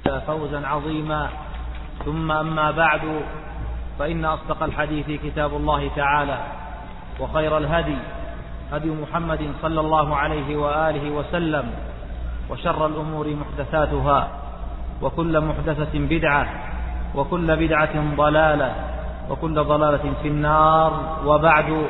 فوزا عظيما. ثم أما بعد، فإن أصدق الحديث كتاب الله تعالى، وخير الهدي هدي محمد صلى الله عليه وآله وسلم، وشر الأمور محدثاتها، وكل محدثة بدعة، وكل بدعة ضلالة، وكل ضلالة في النار. وبعد،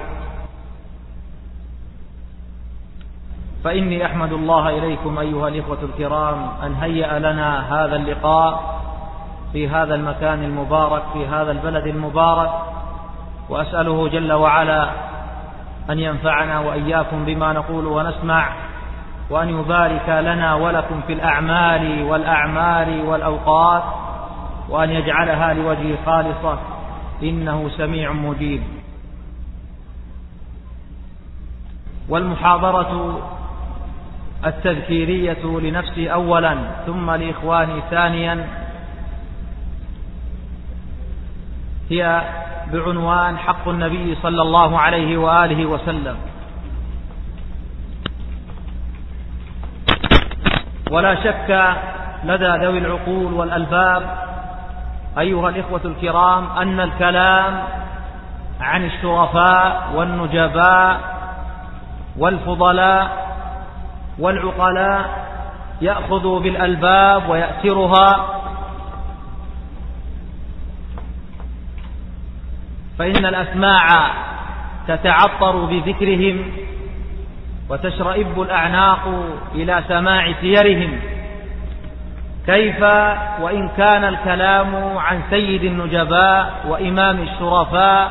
فإني أحمد الله إليكم أيها الإخوة الكرام أن هيأ لنا هذا اللقاء في هذا المكان المبارك، في هذا البلد المبارك، وأسأله جل وعلا أن ينفعنا وإياكم بما نقول ونسمع، وأن يبارك لنا ولكم في الأعمال والأوقات، وأن يجعلها لوجهه خالصة، إنه سميع مجيب. والمحاضرة التذكيرية لنفسي أولا، ثم لإخواني ثانيا، هي بعنوان حق النبي صلى الله عليه وآله وسلم. ولا شك لدى ذوي العقول والألباب أيها الإخوة الكرام أن الكلام عن الشرفاء والنجباء والفضلاء والعقلاء يأخذ بالألباب ويأثرها، فإن الأسماع تتعطر بذكرهم، وتشرئب الأعناق إلى سماع سيرهم، كيف وإن كان الكلام عن سيد النجباء وإمام الشرفاء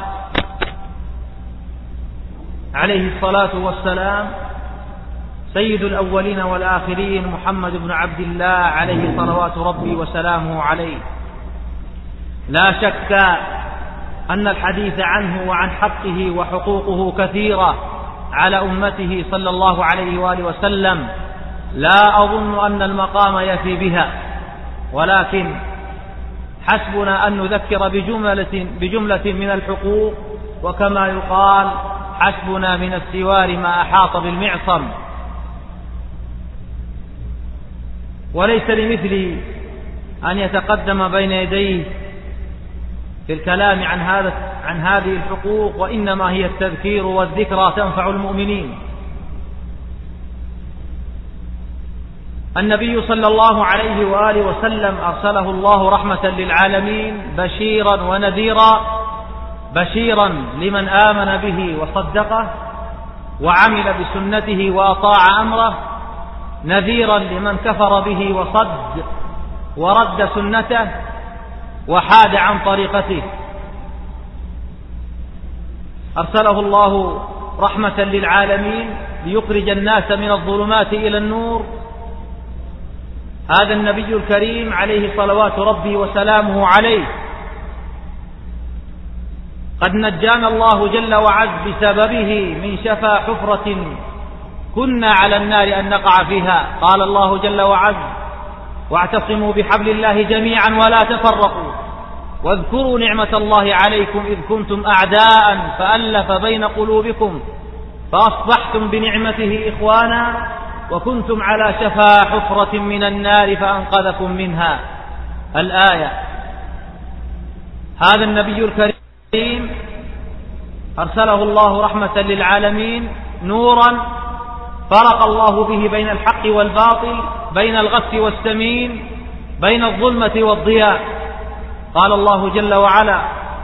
عليه الصلاة والسلام، سيد الأولين والآخرين محمد بن عبد الله عليه صلوات ربي وسلامه عليه. لا شك أن الحديث عنه وعن حقه وحقوقه كثيرة على أمته صلى الله عليه وآله وسلم، لا أظن أن المقام يفي بها، ولكن حسبنا أن نذكر بجملة من الحقوق، وكما يقال حسبنا من السوار ما أحاط بالمعصم. وليس لمثلي أن يتقدم بين يديه في الكلام عن هذه الحقوق، وإنما هي التذكير والذكرى تنفع المؤمنين. النبي صلى الله عليه وآله وسلم أرسله الله رحمة للعالمين بشيرا ونذيرا، بشيرا لمن آمن به وصدقه وعمل بسنته وأطاع أمره، نذيرا لمن كفر به وصد ورد سنته وحاد عن طريقته. أرسله الله رحمة للعالمين ليخرج الناس من الظلمات إلى النور. هذا النبي الكريم عليه صلوات ربي وسلامه عليه قد نجانا الله جل وعز بسببه من شفا حفرة كنا على النار أن نقع فيها. قال الله جل وعز: واعتصموا بحبل الله جميعا ولا تفرقوا، واذكروا نعمة الله عليكم إذ كنتم أعداء فألف بين قلوبكم فأصبحتم بنعمته إخوانا، وكنتم على شفا حفرة من النار فأنقذكم منها. الآية. هذا النبي الكريم أرسله الله رحمة للعالمين، نورا فرق الله به بين الحق والباطل، بين الغث والسمين، بين الظلمة والضياء. قال الله جل وعلا: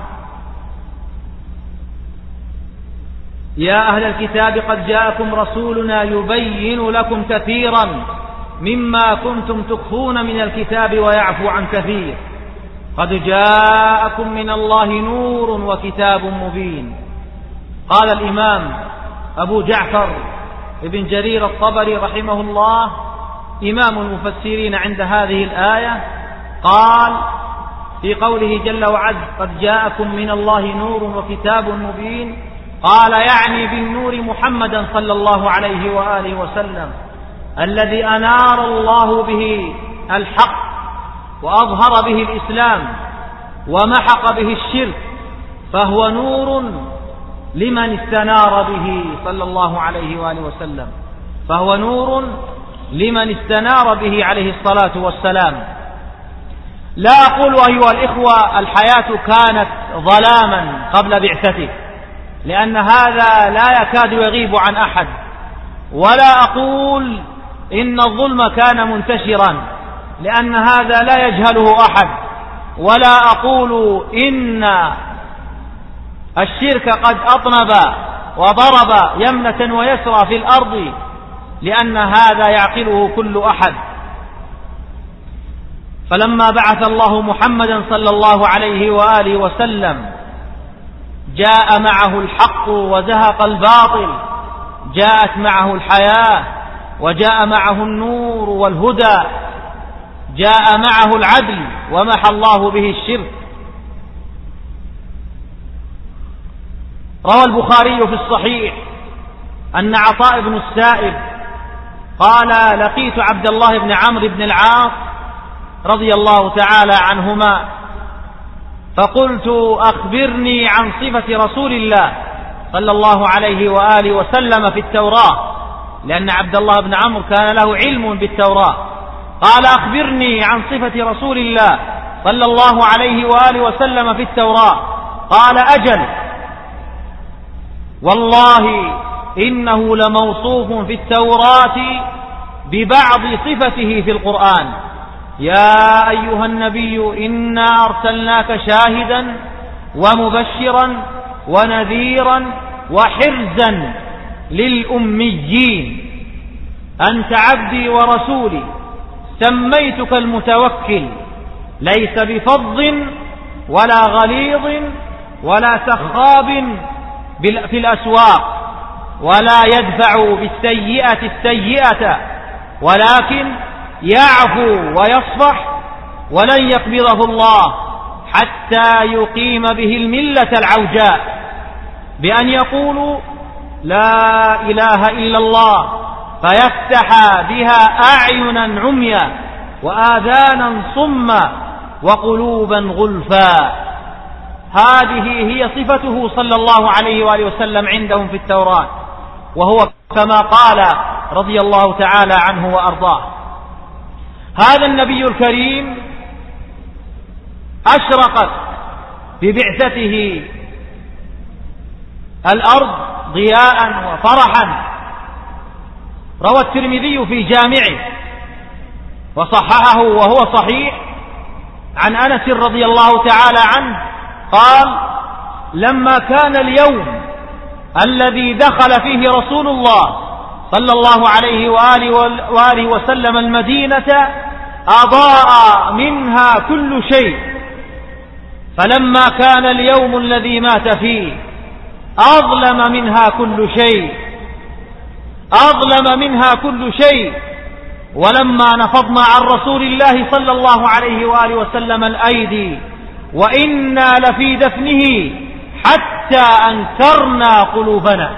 يا أهل الكتاب قد جاءكم رسولنا يبين لكم كثيرا مما كنتم تخفون من الكتاب ويعفو عن كثير، قد جاءكم من الله نور وكتاب مبين. قال الإمام أبو جعفر ابن جرير الطبري رحمه الله، إمام المفسرين عند هذه الآية، قال في قوله جل وعز: قد جاءكم من الله نور وكتاب مبين، قال يعني بالنور محمدا صلى الله عليه وآله وسلم، الذي أنار الله به الحق وأظهر به الإسلام ومحق به الشرك، فهو نور لمن استنار به صلى الله عليه وآله وسلم، فهو نور لمن استنار به عليه الصلاة والسلام. لا أقول أيها الإخوة الحياة كانت ظلاما قبل بعثته، لأن هذا لا يكاد يغيب عن أحد، ولا أقول إن الظلم كان منتشرا، لأن هذا لا يجهله أحد، ولا أقول إن الشرك قد أطنب وضرب يمنة ويسرى في الأرض، لأن هذا يعقله كل أحد. فلما بعث الله محمدا صلى الله عليه وآله وسلم جاء معه الحق وزهق الباطل، جاءت معه الحياة وجاء معه النور والهدى، جاء معه العدل ومحى الله به الشرك. روى البخاري في الصحيح أن عطاء بن السائب قال: لقيت عبد الله بن عمرو بن العاص رضي الله تعالى عنهما فقلت: أخبرني عن صفة رسول الله صلى الله عليه وآله وسلم في التوراة، لأن عبد الله بن عمرو كان له علم بالتوراة. قال: أخبرني عن صفة رسول الله صلى الله عليه وآله وسلم في التوراة. قال: أجل، والله إنه لموصوف في التوراة ببعض صفته في القرآن: يا أيها النبي إنا أرسلناك شاهدا ومبشرا ونذيرا وحرزا للأميين، أنت عبدي ورسولي، سميتك المتوكل، ليس بفظ ولا غليظ ولا سخاب في الأسواق، ولا يدفع بالسيئة السيئة، ولكن يعفو ويصفح، ولن يقبضه الله حتى يقيم به الملة العوجاء، بأن يقولوا لا إله إلا الله، فيفتح بها أعينا عميا وآذانا صما وقلوبا غلفا. هذه هي صفته صلى الله عليه وآله وسلم عندهم في التوراة، وهو كما قال رضي الله تعالى عنه وأرضاه. هذا النبي الكريم أشرقت ببعثته الأرض ضياء وفرحا. روى الترمذي في جامعه وصححه وهو صحيح عن أنس رضي الله تعالى عنه قال: لما كان اليوم الذي دخل فيه رسول الله صلى الله عليه وآله وسلم المدينة أضاء منها كل شيء، فلما كان اليوم الذي مات فيه أظلم منها كل شيء، أظلم منها كل شيء. ولما نفضنا عن رسول الله صلى الله عليه وآله وسلم الأيدي وإنا لفي دفنه حتى أنكرنا قلوبنا،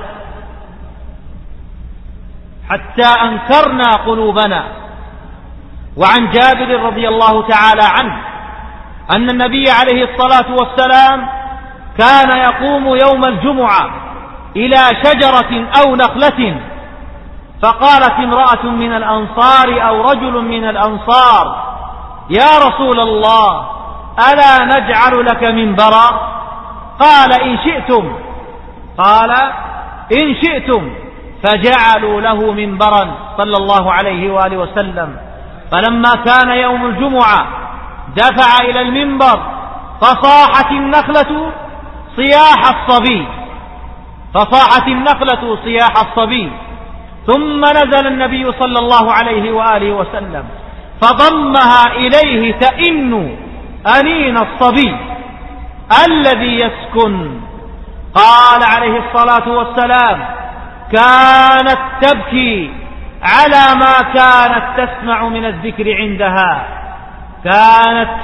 حتى أنكرنا قلوبنا. وعن جابر رضي الله تعالى عنه أن النبي عليه الصلاة والسلام كان يقوم يوم الجمعة إلى شجرة أو نخلة، فقالت امرأة من الأنصار أو رجل من الأنصار: يا رسول الله، ألا نجعل لك منبرا؟ قال: إن شئتم. قال: إن شئتم. فجعلوا له منبرا صلى الله عليه وآله وسلم. فلما كان يوم الجمعة دفع إلى المنبر، فصاحت النخلة صياح الصبي، فصاحت النخلة صياح الصبي. ثم نزل النبي صلى الله عليه وآله وسلم فضمها إليه تئن أنين الصبي الذي يسكن. قال عليه الصلاة والسلام: كانت تبكي على ما كانت تسمع من الذكر عندها، كانت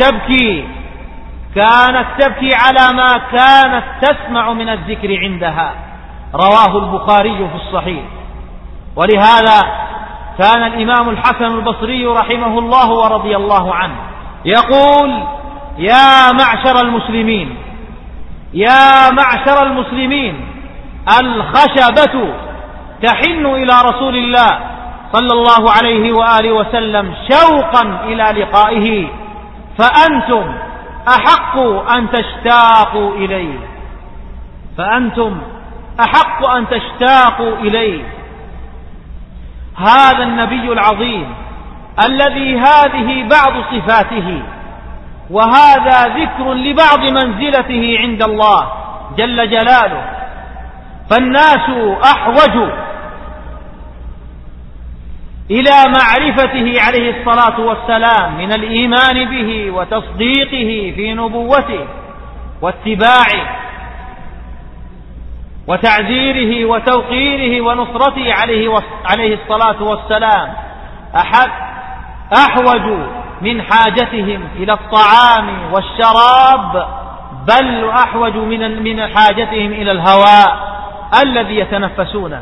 تبكي على ما كانت تسمع من الذكر عندها. رواه البخاري في الصحيح. ولهذا كان الإمام الحسن البصري رحمه الله ورضي الله عنه يقول: يا معشر المسلمين، يا معشر المسلمين، الخشبة تحن إلى رسول الله صلى الله عليه وآله وسلم شوقا إلى لقائه، فأنتم أحق أن تشتاقوا إليه، فأنتم أحق أن تشتاقوا إليه. هذا النبي العظيم الذي هذه بعض صفاته، وهذا ذكر لبعض منزلته عند الله جل جلاله. فالناس أحوج إلى معرفته عليه الصلاة والسلام من الإيمان به وتصديقه في نبوته واتباعه وتعزيره وتوقيره ونصرته عليه الصلاة والسلام، أحوج من حاجتهم إلى الطعام والشراب، بل أحوج من حاجتهم إلى الهواء الذي يتنفسونه.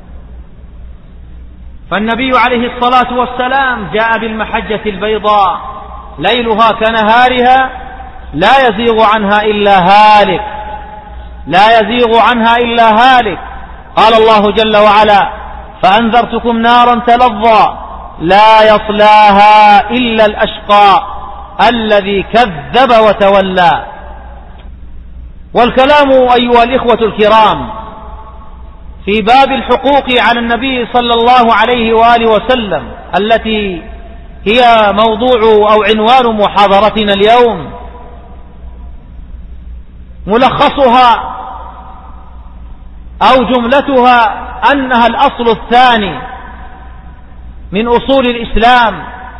فالنبي عليه الصلاة والسلام جاء بالمحجة البيضاء ليلها كنهارها لا يزيغ عنها إلا هالك، لا يزيغ عنها إلا هالك. قال الله جل وعلا: فأنذرتكم نارا تلظى لا يصلاها إلا الأشقى الذي كذب وتولى. والكلام أيها الإخوة الكرام في باب الحقوق على النبي صلى الله عليه وآله وسلم، التي هي موضوع أو عنوان محاضرتنا اليوم، ملخصها أو جملتها أنها الأصل الثاني من أصول الإسلام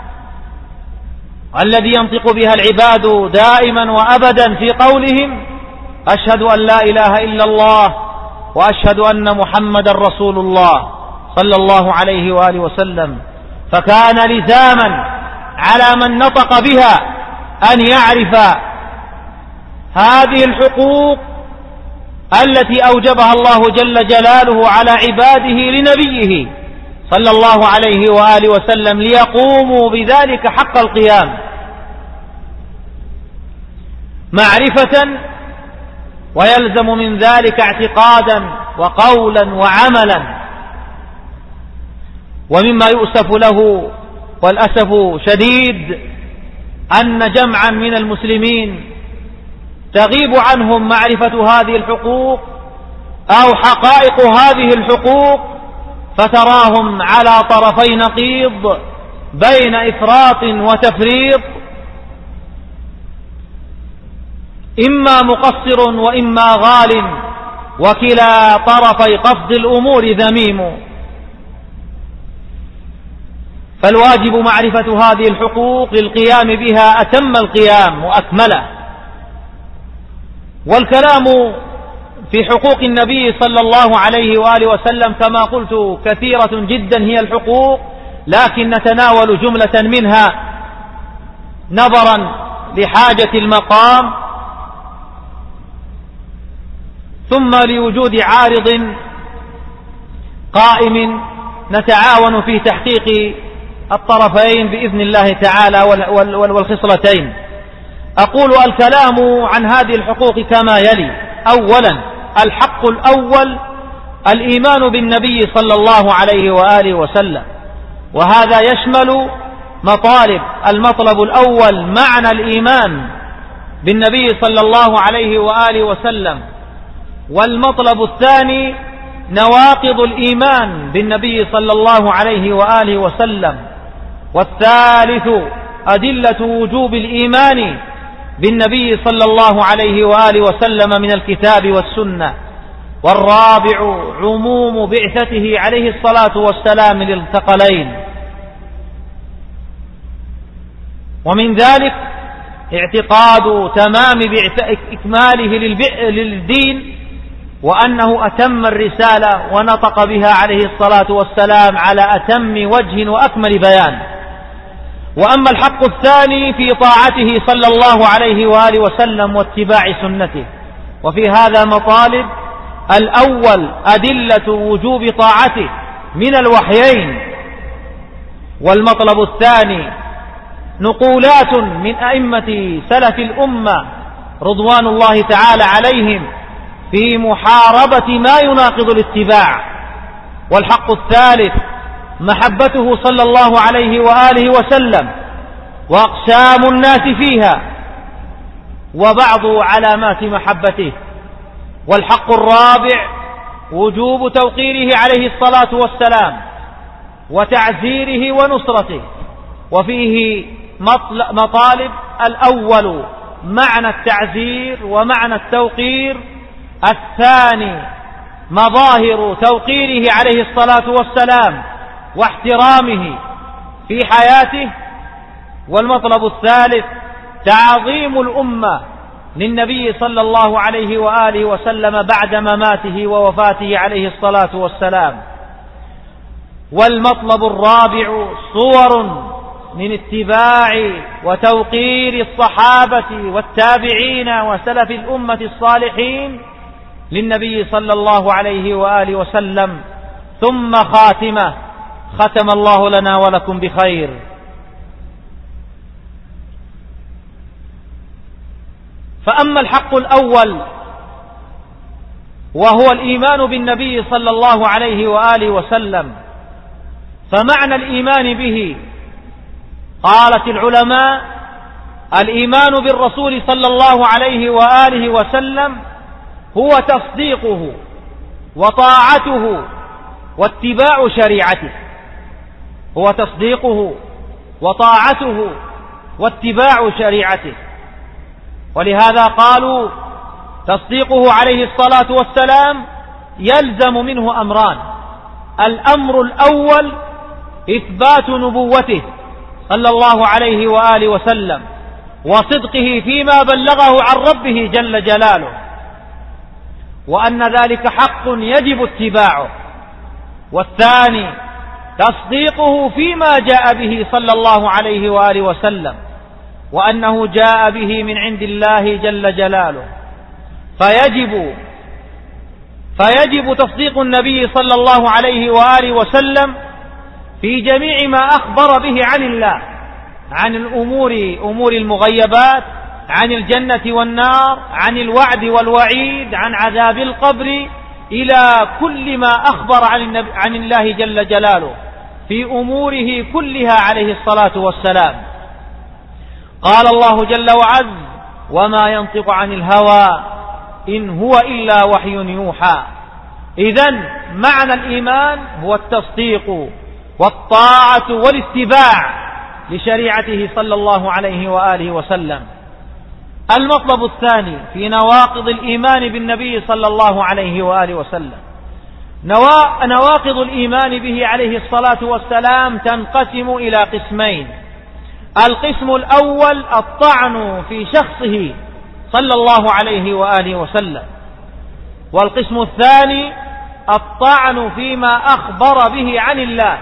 الذي ينطق بها العباد دائما وأبدا في قولهم: أشهد أن لا إله إلا الله وأشهد أن محمدا رسول الله صلى الله عليه وآله وسلم. فكان لزاما على من نطق بها أن يعرف هذه الحقوق التي أوجبها الله جل جلاله على عباده لنبيه صلى الله عليه وآله وسلم ليقوموا بذلك حق القيام، معرفة، ويلزم من ذلك اعتقادا وقولا وعملا. ومما يؤسف له والأسف شديد أن جمعا من المسلمين تغيب عنهم معرفة هذه الحقوق أو حقائق هذه الحقوق، فتراهم على طرفي نقيض بين إفراط وتفريط، إما مقصر وإما غال، وكلا طرفي قصد الأمور ذميم. فالواجب معرفة هذه الحقوق للقيام بها أتم القيام وأكمله. والكلام في حقوق النبي صلى الله عليه وآله وسلم كما قلت كثيرة جدا هي الحقوق، لكن نتناول جملة منها نظرا لحاجة المقام، ثم لوجود عارض قائم نتعاون في تحقيق الطرفين بإذن الله تعالى والخصلتين. أقول الكلام عن هذه الحقوق كما يلي: أولا، الحق الأول الإيمان بالنبي صلى الله عليه وآله وسلم، وهذا يشمل مطالب. المطلب الأول معنى الإيمان بالنبي صلى الله عليه وآله وسلم، والمطلب الثاني نواقض الإيمان بالنبي صلى الله عليه وآله وسلم، والثالث أدلة وجوب الإيمان بالنبي صلى الله عليه وآله وسلم من الكتاب والسنة، والرابع عموم بعثته عليه الصلاة والسلام للثقلين. ومن ذلك اعتقاد تمام إكماله للدين، وأنه أتم الرسالة ونطق بها عليه الصلاة والسلام على أتم وجه وأكمل بيان. وأما الحق الثاني في طاعته صلى الله عليه وآله وسلم واتباع سنته، وفي هذا مطالب: الأول أدلة وجوب طاعته من الوحيين، والمطلب الثاني نقولات من أئمة سلف الأمة رضوان الله تعالى عليهم في محاربة ما يناقض الاتباع، والحق الثالث محبته صلى الله عليه وآله وسلم وأقسام الناس فيها وبعض علامات محبته. والحق الرابع وجوب توقيره عليه الصلاة والسلام وتعزيره ونصرته. وفيه مطالب: الأول معنى التعزير ومعنى التوقير، الثاني مظاهر توقيره عليه الصلاة والسلام واحترامه في حياته، والمطلب الثالث تعظيم الأمة للنبي صلى الله عليه وآله وسلم بعد مماته ووفاته عليه الصلاة والسلام. والمطلب الرابع صور من اتباع وتوقير الصحابة والتابعين وسلف الأمة الصالحين للنبي صلى الله عليه وآله وسلم. ثم خاتمة: ختم الله لنا ولكم بخير. فأما الحق الأول وهو الإيمان بالنبي صلى الله عليه وآله وسلم، فمعنى الإيمان به قالت العلماء: الإيمان بالرسول صلى الله عليه وآله وسلم هو تصديقه وطاعته واتباع شريعته. هو تصديقه وطاعته واتباع شريعته. ولهذا قالوا تصديقه عليه الصلاة والسلام يلزم منه أمران: الأمر الأول إثبات نبوته صلى الله عليه وآله وسلم وصدقه فيما بلغه عن ربه جل جلاله، وأن ذلك حق يجب اتباعه. والثاني تصديقه فيما جاء به صلى الله عليه وآله وسلم، وأنه جاء به من عند الله جل جلاله. فيجب تصديق النبي صلى الله عليه وآله وسلم في جميع ما أخبر به عن الله، عن أمور المغيبات، عن الجنة والنار، عن الوعد والوعيد، عن عذاب القبر، إلى كل ما أخبر عن الله جل جلاله في أموره كلها عليه الصلاة والسلام. قال الله جل وعز: وما ينطق عن الهوى إن هو إلا وحي يوحى. إذن معنى الإيمان هو التصديق والطاعة والاتباع لشريعته صلى الله عليه وآله وسلم. المطلب الثاني في نواقض الإيمان بالنبي صلى الله عليه وآله وسلم: نواقض الإيمان به عليه الصلاة والسلام تنقسم إلى قسمين. القسم الأول الطعن في شخصه صلى الله عليه وآله وسلم، والقسم الثاني الطعن فيما أخبر به عن الله،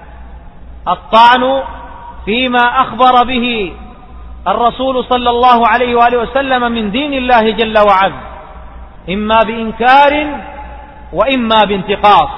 الطعن فيما أخبر به الرسول صلى الله عليه وآله وسلم من دين الله جل وعز، إما بإنكار وإما بانتقاص.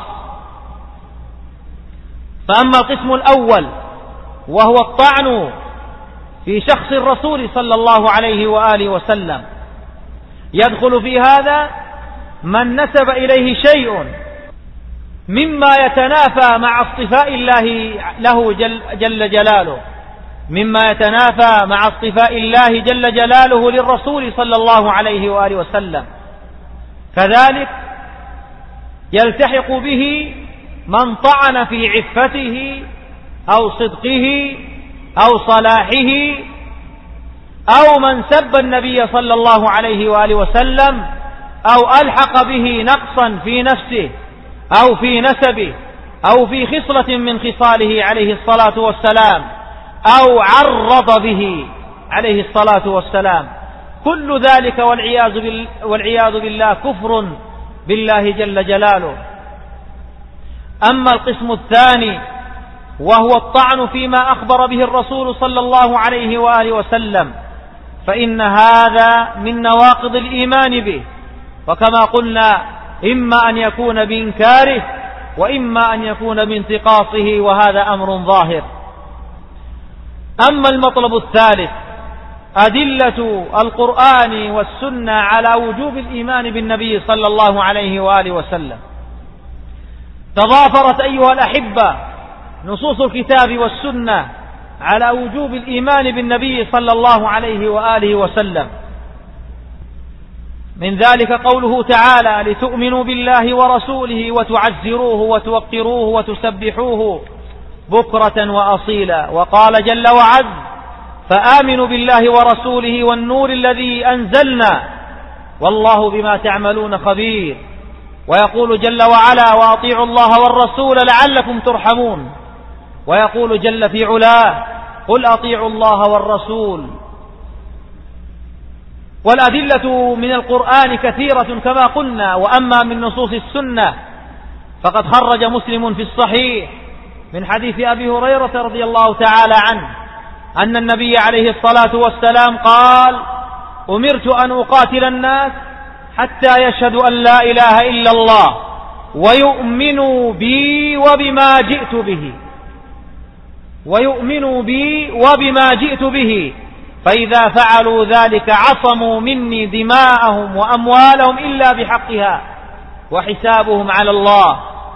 فأما القسم الأول وهو الطعن في شخص الرسول صلى الله عليه وآله وسلم، يدخل في هذا من نسب إليه شيء مما يتنافى مع اصطفاء الله له جل جلاله، مما يتنافى مع اصطفاء الله جل جلاله للرسول صلى الله عليه وآله وسلم. كذلك يلتحق به من طعن في عفته أو صدقه أو صلاحه، أو من سب النبي صلى الله عليه وآله وسلم، أو ألحق به نقصا في نفسه أو في نسبه أو في خصلة من خصاله عليه الصلاة والسلام، أو عرض به عليه الصلاة والسلام. كل ذلك والعياذ بالله كفر بالله جل جلاله. أما القسم الثاني وهو الطعن فيما أخبر به الرسول صلى الله عليه وآله وسلم، فإن هذا من نواقض الإيمان به، وكما قلنا إما أن يكون بإنكاره وإما أن يكون بانتقاصه، وهذا أمر ظاهر. أما المطلب الثالث أدلة القرآن والسنة على وجوب الإيمان بالنبي صلى الله عليه وآله وسلم. تضافرت أيها الأحبة نصوص الكتاب والسنة على وجوب الإيمان بالنبي صلى الله عليه وآله وسلم. من ذلك قوله تعالى: لتؤمنوا بالله ورسوله وتعزروه وتوقروه وتسبحوه بكرة وأصيلا. وقال جل وعز: فآمنوا بالله ورسوله والنور الذي أنزلنا والله بما تعملون خبير. ويقول جل وعلا: وأطيعوا الله والرسول لعلكم ترحمون. ويقول جل في علاه: قل أطيعوا الله والرسول. والأدلة من القرآن كثيرة كما قلنا. وأما من نصوص السنة فقد خرج مسلم في الصحيح من حديث أبي هريرة رضي الله تعالى عنه أن النبي عليه الصلاة والسلام قال: أمرت أن أقاتل الناس حتى يشهدوا أن لا إله إلا الله ويؤمنوا بي وبما جئت به فإذا فعلوا ذلك عصموا مني دماءهم وأموالهم إلا بحقها وحسابهم على الله.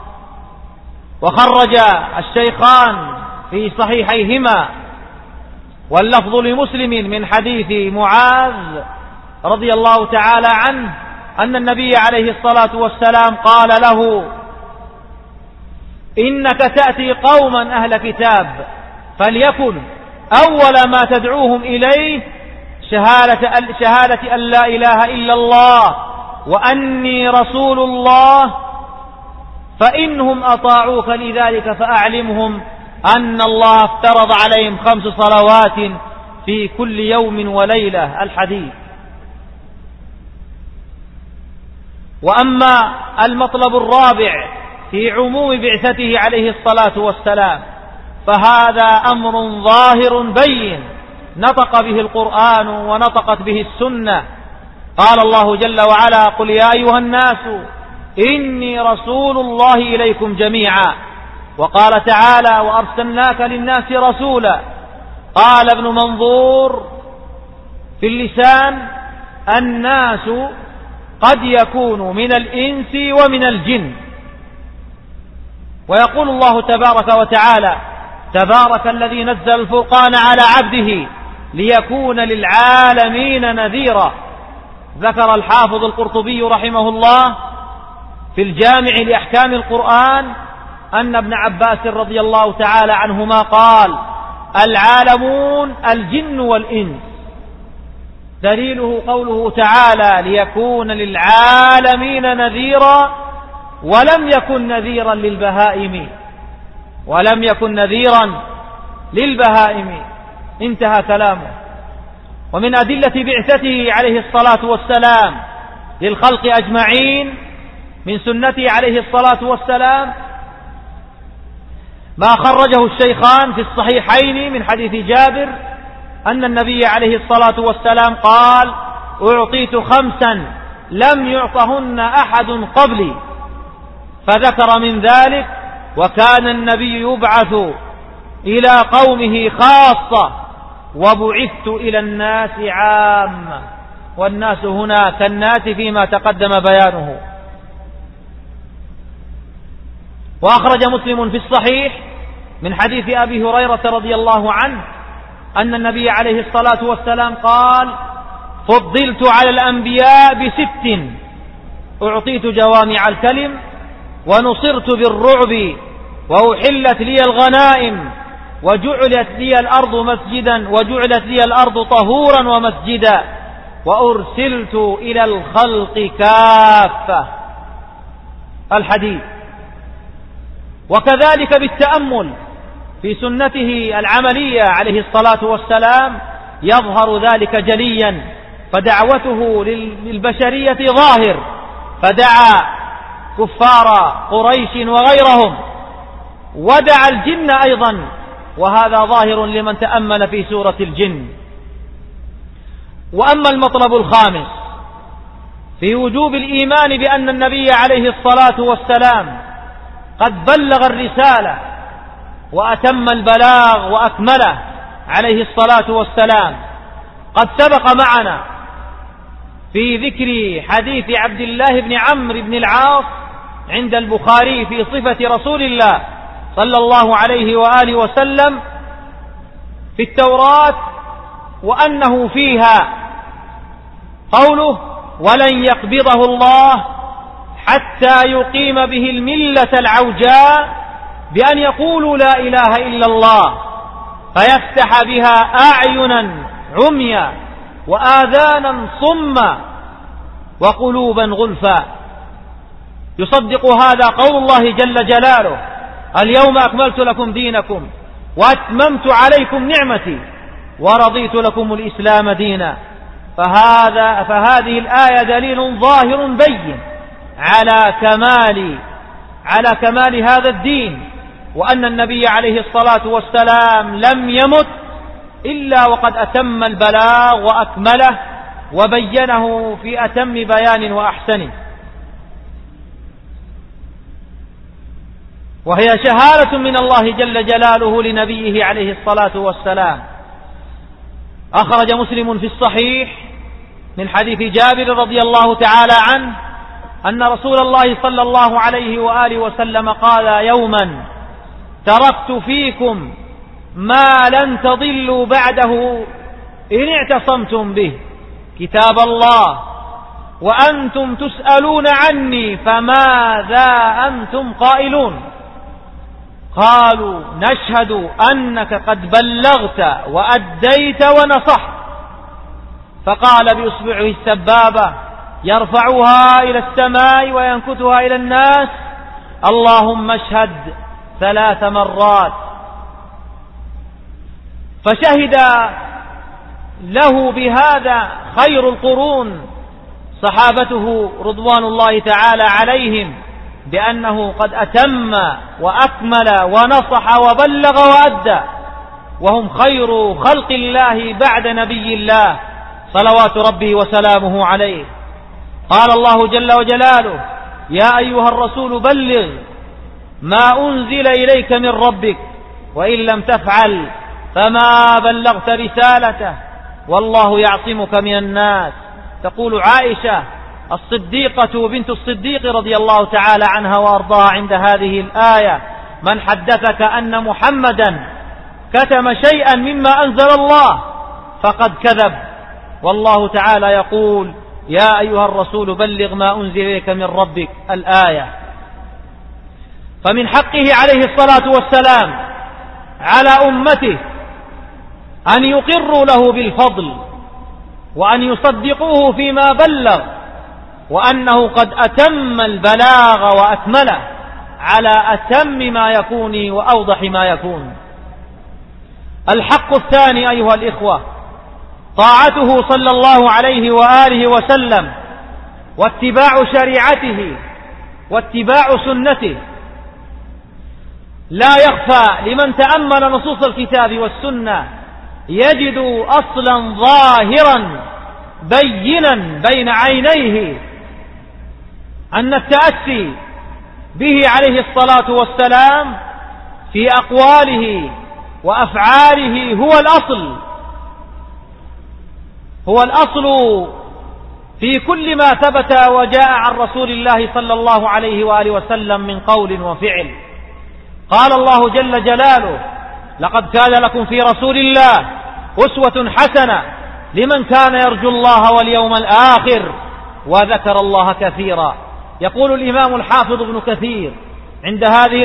وخرج الشيخان في صحيحيهما واللفظ لمسلم من حديث معاذ رضي الله تعالى عنه أن النبي عليه الصلاة والسلام قال له: إنك تأتي قوما أهل كتاب فليكن أول ما تدعوهم إليه شهادة أن لا إله إلا الله وأني رسول الله، فإنهم أطاعوك لذلك فأعلمهم أن الله افترض عليهم 5 صلوات في كل يوم وليلة. الحديث. وأما المطلب الرابع في عموم بعثته عليه الصلاة والسلام فهذا أمر ظاهر بين نطق به القرآن ونطقت به السنة. قال الله جل وعلا: قل يا أيها الناس إني رسول الله إليكم جميعا. وقال تعالى: وأرسلناك للناس رسولا. قال ابن منظور في اللسان: الناس قد يكون من الإنس ومن الجن. ويقول الله تبارك وتعالى: تبارك الذي نزل الفرقان على عبده ليكون للعالمين نذيرا. ذكر الحافظ القرطبي رحمه الله في الجامع لأحكام القرآن أن ابن عباس رضي الله تعالى عنهما قال: العالمون الجن والإنس. دليله قوله تعالى: ليكون للعالمين نذيرا، ولم يكن نذيرا للبهائم. انتهى كلامه. ومن أدلة بعثته عليه الصلاة والسلام للخلق أجمعين من سنته عليه الصلاة والسلام ما خرجه الشيخان في الصحيحين من حديث جابر أن النبي عليه الصلاة والسلام قال: أعطيت 5 لم يعطهن أحد قبلي. فذكر من ذلك: وكان النبي يبعث إلى قومه خاصة وبعثت إلى الناس عامة. والناس هنا كالناس فيما تقدم بيانه. وأخرج مسلم في الصحيح من حديث أبي هريرة رضي الله عنه أن النبي عليه الصلاة والسلام قال: فضلت على الأنبياء ب6: أعطيت جوامع الكلم ونصرت بالرعب وأحلت لي الغنائم وجعلت لي الأرض طهورا ومسجدا وأرسلت إلى الخلق كافة. الحديث. وكذلك بالتأمل في سنته العملية عليه الصلاة والسلام يظهر ذلك جليا. فدعوته للبشرية ظاهر، فدعا كفار قريش وغيرهم، ودعا الجن أيضا، وهذا ظاهر لمن تأمل في سورة الجن. وأما المطلب الخامس في وجوب الإيمان بأن النبي عليه الصلاة والسلام قد بلغ الرسالة وأتم البلاغ وأكمله عليه الصلاة والسلام. قد سبق معنا في ذكر حديث عبد الله بن عمرو بن العاص عند البخاري في صفة رسول الله صلى الله عليه وآله وسلم في التوراة وأنه فيها قوله ولن يقبضه الله حتى يقيم به الملة العوجاء بأن يقولوا لا إله إلا الله فيفتح بها أعينا عميا وآذانا صما وقلوبا غلفا. يصدق هذا قول الله جل جلاله اليوم أكملت لكم دينكم وأتممت عليكم نعمتي ورضيت لكم الإسلام دينا. فهذه الآية دليل ظاهر بين على كمال هذا الدين، وأن النبي عليه الصلاة والسلام لم يمت إلا وقد أتم البلاغ وأكمله وبينه في أتم بيان وأحسنه. وهي شهادة من الله جل جلاله لنبيه عليه الصلاة والسلام. أخرج مسلم في الصحيح من حديث جابر رضي الله تعالى عنه أن رسول الله صلى الله عليه وآله وسلم قال يوما تركت فيكم ما لن تضلوا بعده إن اعتصمتم به كتاب الله وأنتم تسألون عني فماذا أنتم قائلون؟ قالوا نشهد أنك قد بلغت وأديت ونصحت. فقال بإصبعه السبابة يرفعها إلى السماء وينكتها إلى الناس اللهم اشهد 3 مرات. فشهد له بهذا خير القرون صحابته رضوان الله تعالى عليهم بأنه قد أتم وأكمل ونصح وبلغ وأدى، وهم خير خلق الله بعد نبي الله صلوات ربه وسلامه عليه. قال الله جل وجلاله يا أيها الرسول بلغ ما أنزل إليك من ربك وإن لم تفعل فما بلغت رسالته والله يعصمك من الناس. تقول عائشة الصديقة بنت الصديق رضي الله تعالى عنها وأرضاها عند هذه الآية من حدثك أن محمدا كتم شيئا مما أنزل الله فقد كذب. والله تعالى يقول يا أيها الرسول بلغ ما أنزل إليك من ربك الآية. فمن حقه عليه الصلاة والسلام على أمته أن يقروا له بالفضل وأن يصدقوه فيما بلغ وأنه قد أتم البلاغ وأكمله على أتم ما يكون وأوضح ما يكون. الحق الثاني أيها الإخوة طاعته صلى الله عليه وآله وسلم واتباع شريعته واتباع سنته. لا يخفى لمن تأمل نصوص الكتاب والسنة يجد أصلا ظاهرا بينا بين عينيه أن التأسي به عليه الصلاة والسلام في أقواله وأفعاله هو الأصل في كل ما ثبت وجاء عن رسول الله صلى الله عليه وآله وسلم من قول وفعل. قال الله جل جلاله لقد كان لكم في رسول الله أسوة حسنة لمن كان يرجو الله واليوم الآخر وذكر الله كثيرا. يقول الإمام الحافظ ابن كثير عند هذه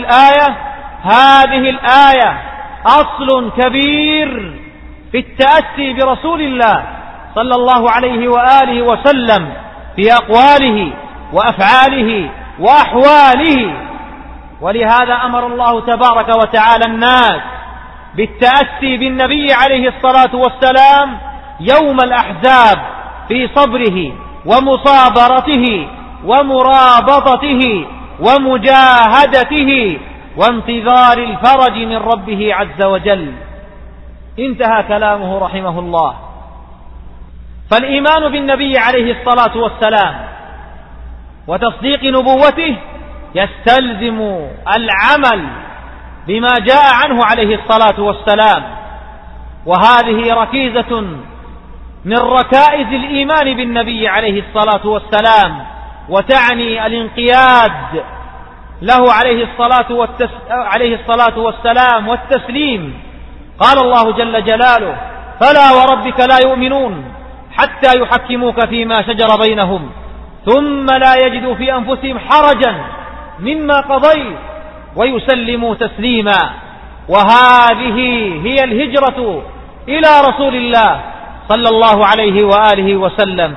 الآية أصل كبير في التأسي برسول الله صلى الله عليه وآله وسلم في أقواله وأفعاله وأحواله. ولهذا أمر الله تبارك وتعالى الناس بالتأسي بالنبي عليه الصلاة والسلام يوم الأحزاب في صبره ومصابرته ومرابطته ومجاهدته وانتظار الفرج من ربه عز وجل. انتهى كلامه رحمه الله. فالإيمان بالنبي عليه الصلاة والسلام وتصديق نبوته يستلزم العمل بما جاء عنه عليه الصلاة والسلام، وهذه ركيزة من ركائز الإيمان بالنبي عليه الصلاة والسلام، وتعني الانقياد له عليه الصلاة والسلام والتسليم. قال الله جل جلاله: فلا وربك لا يؤمنون حتى يحكموك فيما شجر بينهم ثم لا يجدوا في أنفسهم حرجا مما قضيت ويسلموا تسليما. وهذه هي الهجرة إلى رسول الله صلى الله عليه وآله وسلم.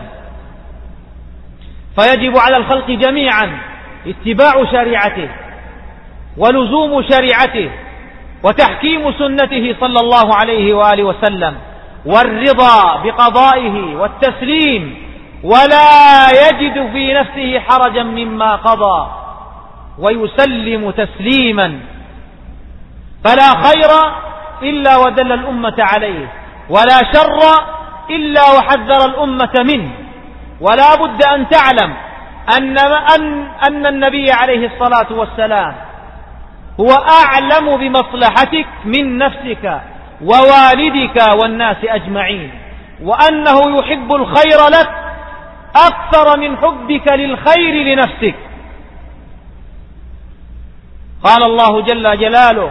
فيجب على الخلق جميعا اتباع شريعته ولزوم شريعته وتحكيم سنته صلى الله عليه وآله وسلم، والرضا بقضائه والتسليم، ولا يجد في نفسه حرجا مما قضى ويسلم تسليما. فلا خير إلا ودل الأمة عليه، ولا شر إلا وحذر الأمة منه. ولا بد أن تعلم أن النبي عليه الصلاة والسلام هو أعلم بمصلحتك من نفسك ووالدك والناس أجمعين، وأنه يحب الخير لك أكثر من حبك للخير لنفسك. قال الله جل جلاله: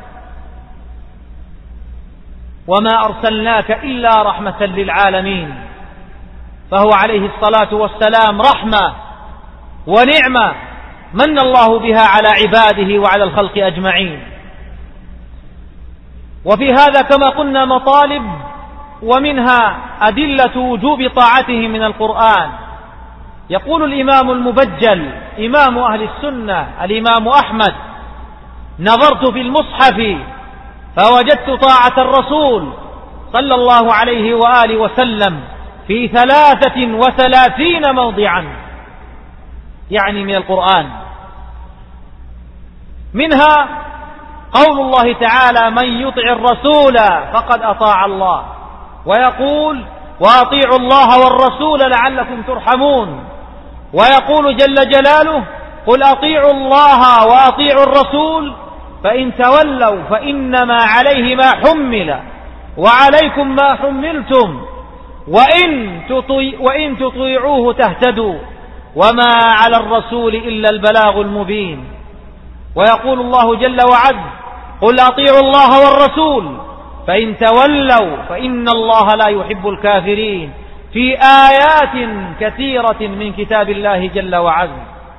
وما أرسلناك إلا رحمة للعالمين. فهو عليه الصلاة والسلام رحمة ونعمة من الله بها على عباده وعلى الخلق أجمعين. وفي هذا كما قلنا مطالب، ومنها أدلة وجوب طاعته من القرآن. يقول الإمام المبجل إمام أهل السنة الإمام أحمد: نظرت في المصحف فوجدت طاعة الرسول صلى الله عليه وآله وسلم في 33 موضعا، يعني من القرآن. منها قول الله تعالى: من يطع الرسول فقد أطاع الله، ويقول: وأطيعوا الله والرسول لعلكم ترحمون. ويقول جل جلاله: قل أطيعوا الله وأطيعوا الرسول فإن تولوا فإنما عليه ما حمل وعليكم ما حملتم وإن تطيعوه تهتدوا وما على الرسول إلا البلاغ المبين. ويقول الله جل وعز: قل أطيعوا الله والرسول فإن تولوا فإن الله لا يحب الكافرين، في آيات كثيرة من كتاب الله جل وعز.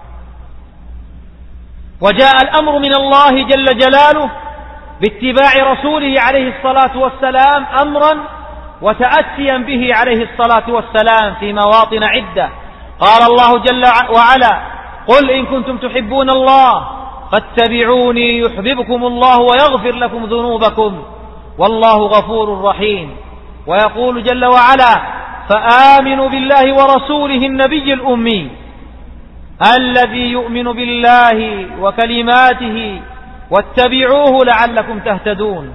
وجاء الأمر من الله جل جلاله باتباع رسوله عليه الصلاة والسلام أمرا وتأسيا به عليه الصلاة والسلام في مواطن عدة. قال الله جل وعلا: قل إن كنتم تحبون الله فاتبعوني يحببكم الله ويغفر لكم ذنوبكم والله غفور رحيم. ويقول جل وعلا: فآمنوا بالله ورسوله النبي الأمي الذي يؤمن بالله وكلماته واتبعوه لعلكم تهتدون.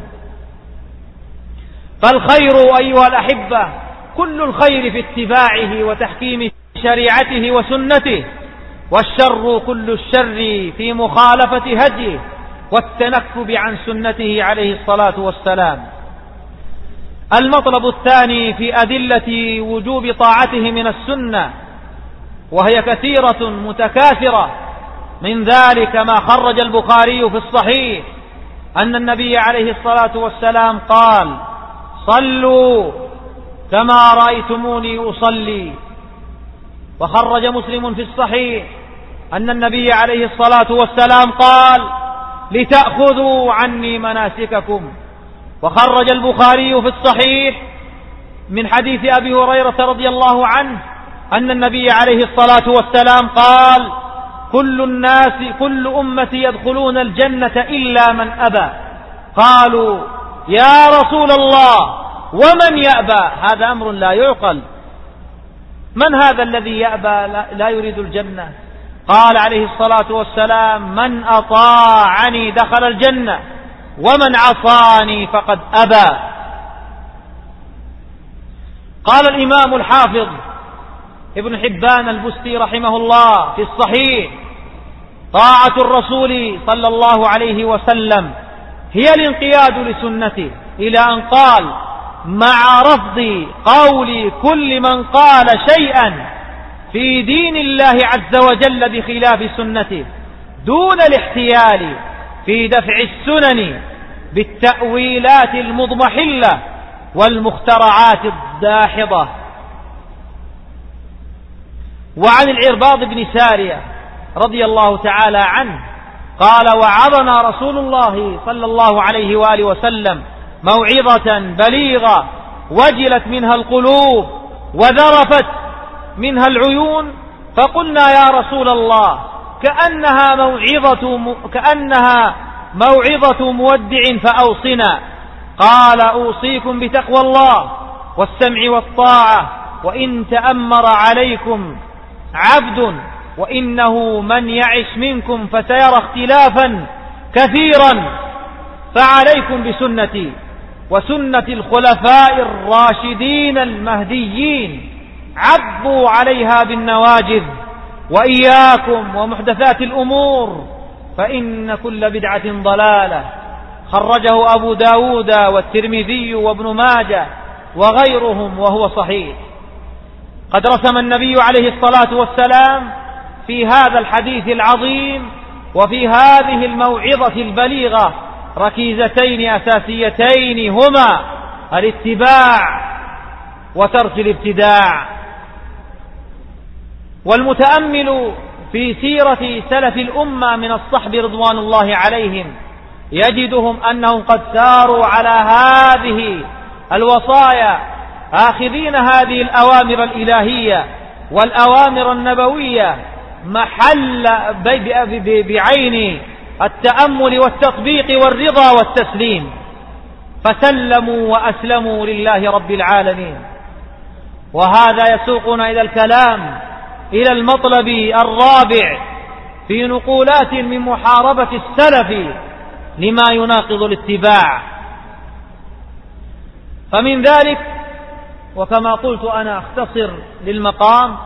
فالخير أيها الأحبة كل الخير في اتباعه وتحكيم شريعته وسنته، والشر كل الشر في مخالفة هديه والتنكب عن سنته عليه الصلاة والسلام. المطلب الثاني في أدلة وجوب طاعته من السنة، وهي كثيرة متكاثرة، من ذلك ما خرج البخاري في الصحيح أن النبي عليه الصلاة والسلام قال: صلوا كما رأيتموني أصلي. وخرج مسلم في الصحيح أن النبي عليه الصلاة والسلام قال: لتأخذوا عني مناسككم. وخرج البخاري في الصحيح من حديث أبي هريرة رضي الله عنه أن النبي عليه الصلاة والسلام قال: كل أمتي يدخلون الجنة إلا من أبى. قالوا: يا رسول الله ومن يأبى؟ هذا أمر لا يعقل. من هذا الذي يأبى لا يريد الجنة؟ قال عليه الصلاة والسلام: من أطاعني دخل الجنة ومن عصاني فقد أبى. قال الإمام الحافظ ابن حبان البستي رحمه الله في الصحيح: طاعة الرسول صلى الله عليه وسلم هي الانقياد لسنته، إلى أن قال: مع رفض قول كل من قال شيئا في دين الله عز وجل بخلاف سنته، دون الاحتيال في دفع السنن بالتأويلات المضمحلة والمخترعات الداحضة. وعن العرباض بن سارية رضي الله تعالى عنه قال: وعظنا رسول الله صلى الله عليه وآله وسلم موعظة بليغة وجلت منها القلوب وذرفت منها العيون، فقلنا يا رسول الله كأنها موعظة مودع فأوصنا. قال: أوصيكم بتقوى الله والسمع والطاعة، وإن تأمر عليكم عبد، وإنه من يعش منكم فسيرى اختلافا كثيرا، فعليكم بسنتي وسنة الخلفاء الراشدين المهديين، عضوا عليها بالنواجذ، وإياكم ومحدثات الأمور، فإن كل بدعة ضلالة. خرجه أبو داود والترمذي وابن ماجه وغيرهم وهو صحيح. قد رسم النبي عليه الصلاة والسلام في هذا الحديث العظيم وفي هذه الموعظة البليغة ركيزتين أساسيتين، هما الاتباع وترك الابتداع. والمتأمل في سيرة سلف الأمة من الصحب رضوان الله عليهم يجدهم أنهم قد ساروا على هذه الوصايا، آخذين هذه الأوامر الإلهية والأوامر النبوية محل بعين التأمل والتطبيق والرضا والتسليم، فسلموا وأسلموا لله رب العالمين. وهذا يسوقنا إلى الكلام إلى المطلب الرابع في نقولات من محاربة السلف لما يناقض الاتباع. فمن ذلك، وكما قلت أنا أختصر للمقام،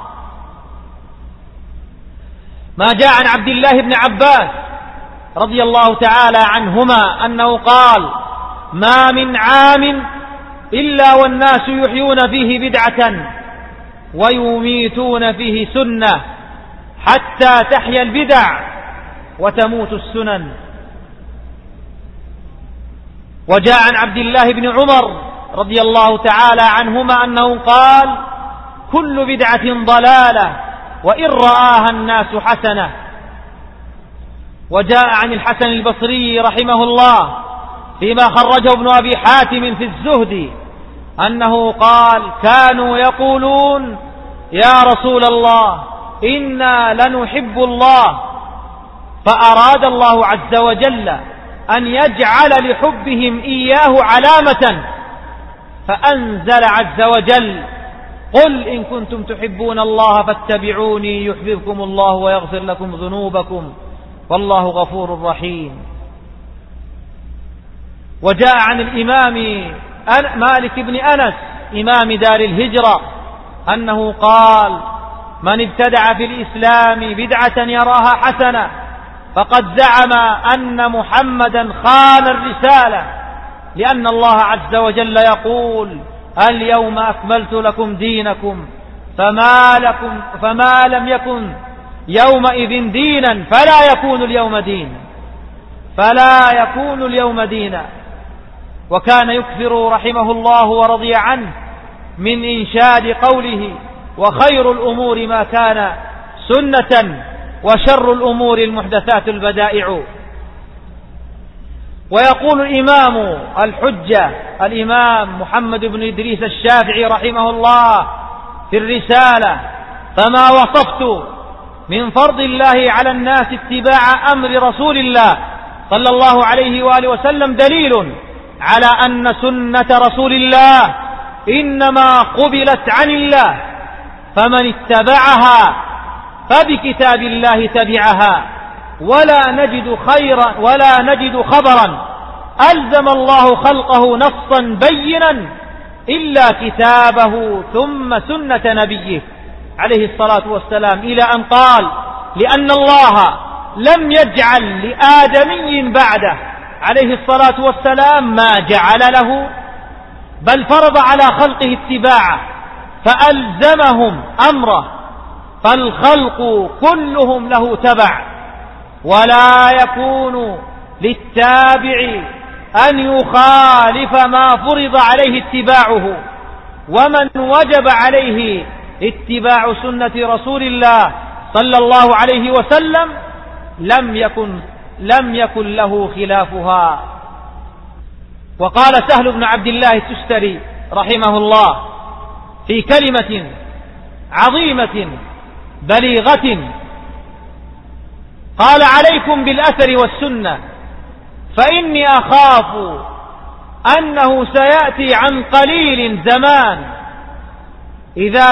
ما جاء عن عبد الله بن عباس رضي الله تعالى عنهما أنه قال: ما من عام إلا والناس يحيون فيه بدعة ويميتون فيه سنة، حتى تحيا البدع وتموت السنن. وجاء عن عبد الله بن عمر رضي الله تعالى عنهما أنه قال: كل بدعة ضلالة وإن رآها الناس حسنة. وجاء عن الحسن البصري رحمه الله فيما خرجه ابن أبي حاتم في الزهد أنه قال: كانوا يقولون يا رسول الله إنا لنحب الله، فأراد الله عز وجل أن يجعل لحبهم إياه علامة، فأنزل عز وجل: قل إن كنتم تحبون الله فاتبعوني يحببكم الله ويغفر لكم ذنوبكم والله غفور رحيم. وجاء عن الإمام مالك بن أنس إمام دار الهجرة أنه قال: من ابتدع في الإسلام بدعة يراها حسنة فقد زعم أن محمدا خان الرسالة، لأن الله عز وجل يقول: اليوم أكملت لكم دينكم، فما لم يكن يومئذ دينا فلا يكون اليوم دينا. وكان يكثر رحمه الله ورضي عنه من إنشاد قوله: وخير الأمور ما كان سنة وشر الأمور المحدثات البدائع. ويقول الإمام الحجة الإمام محمد بن إدريس الشافعي رحمه الله في الرسالة: فما وصفت من فرض الله على الناس اتباع أمر رسول الله صلى الله عليه وآله وسلم دليل على أن سنة رسول الله إنما قبلت عن الله، فمن اتبعها فبكتاب الله تبعها، ولا نجد خبرا ألزم الله خلقه نصا بينا إلا كتابه ثم سنة نبيه عليه الصلاة والسلام، إلى أن قال: لأن الله لم يجعل لآدمي بعده عليه الصلاة والسلام ما جعل له، بل فرض على خلقه اتباعه فألزمهم أمره، فالخلق كلهم له تبع، ولا يكون للتابع أن يخالف ما فرض عليه اتباعه، ومن وجب عليه اتباع سنة رسول الله صلى الله عليه وسلم لم يكن له خلافها. وقال سهل بن عبد الله التستري رحمه الله في كلمة عظيمة بليغة، قال: عليكم بالأثر والسنة، فإني أخاف أنه سيأتي عن قليل زمان إذا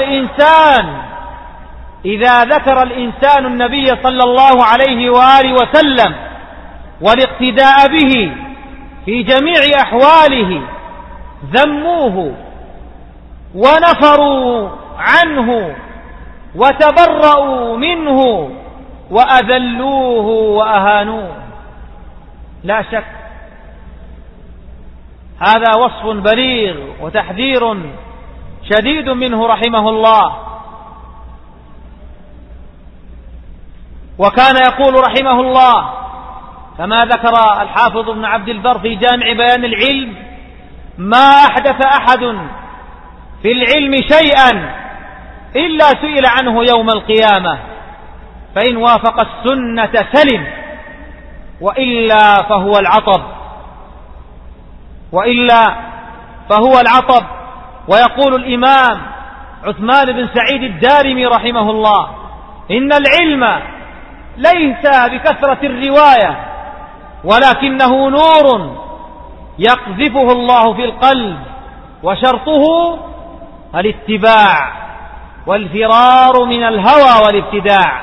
ذكر الإنسان النبي صلى الله عليه وآله وسلم والاقتداء به في جميع أحواله ذموه ونفروا عنه وتبرؤوا منه وأذلوه وأهانوه. لا شك هذا وصف بليغ وتحذير شديد منه رحمه الله. وكان يقول رحمه الله كما ذكر الحافظ ابن عبد البر في جامع بيان العلم: ما أحدث أحد في العلم شيئا إلا سئل عنه يوم القيامة، فإن وافق السنة سلم، وإلا فهو العطب. ويقول الإمام عثمان بن سعيد الدارمي رحمه الله: إن العلم ليس بكثرة الرواية، ولكنه نور يقذفه الله في القلب، وشرطه الاتباع والفرار من الهوى والابتداع.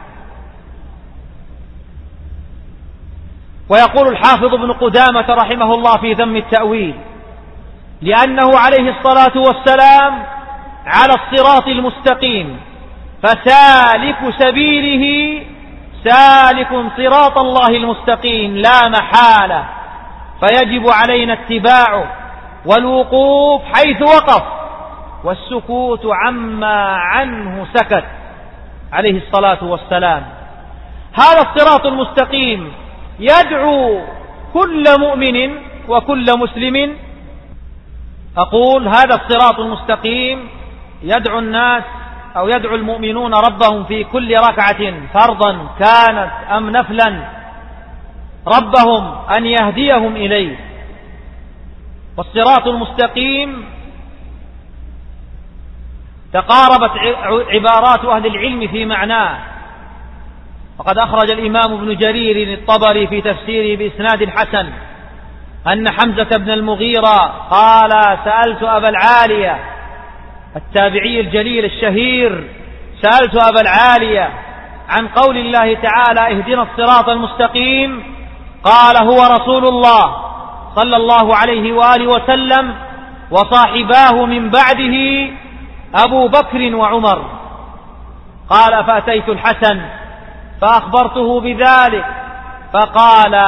ويقول الحافظ ابن قدامة رحمه الله في ذم التأويل: لأنه عليه الصلاة والسلام على الصراط المستقيم، فسالك سبيله سالك صراط الله المستقيم لا محالة، فيجب علينا اتباعه والوقوف حيث وقف، والسكوت عما عنه سكت عليه الصلاة والسلام. هذا الصراط المستقيم يدعو كل مؤمن وكل مسلم. أقول هذا الصراط المستقيم يدعو الناس أو يدعو المؤمنون ربهم في كل ركعة فرضا كانت أم نفلا ربهم أن يهديهم إليه. والصراط المستقيم تقاربت عبارات أهل العلم في معناه، وقد أخرج الإمام ابن جرير الطبري في تفسيره بإسناد حسن أن حمزة بن المغيرة قال: سألت أبا العالية التابعي الجليل الشهير، سألت أبا العالية عن قول الله تعالى: اهدنا الصراط المستقيم، قال: هو رسول الله صلى الله عليه وآله وسلم وصاحباه من بعده أبو بكر وعمر. قال: فأتيت الحسن فأخبرته بذلك، فقال: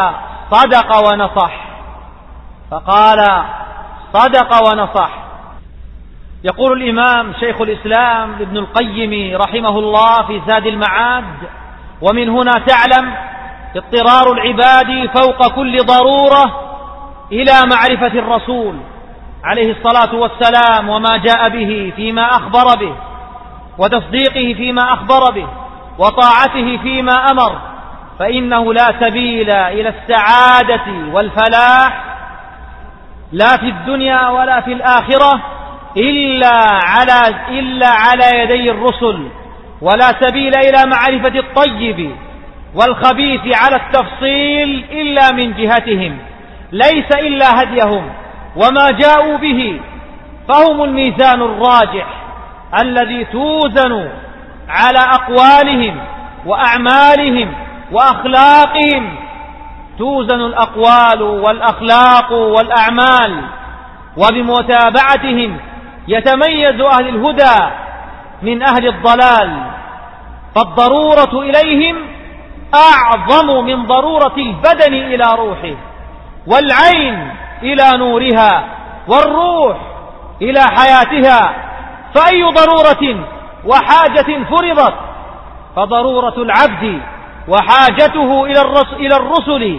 صدق ونصح. يقول الإمام شيخ الإسلام ابن القيم رحمه الله في زاد المعاد: ومن هنا تعلم اضطرار العباد فوق كل ضرورة إلى معرفة الرسول عليه الصلاة والسلام وما جاء به فيما أخبر به، وتصديقه فيما أخبر به، وطاعته فيما أمر، فإنه لا سبيل إلى السعادة والفلاح لا في الدنيا ولا في الآخرة إلا على يدي الرسل، ولا سبيل إلى معرفة الطيب والخبيث على التفصيل إلا من جهتهم، ليس إلا هديهم وما جاءوا به، فهم الميزان الراجح الذي توزن على أقوالهم وأعمالهم وأخلاقهم، توزن الأقوال والأخلاق والأعمال، وبمتابعتهم يتميز أهل الهدى من أهل الضلال، فالضرورة إليهم أعظم من ضرورة البدن إلى روحه، والعين إلى نورها، والروح إلى حياتها. فأي ضرورة وحاجة فرضت فضرورة العبد وحاجته إلى الرسل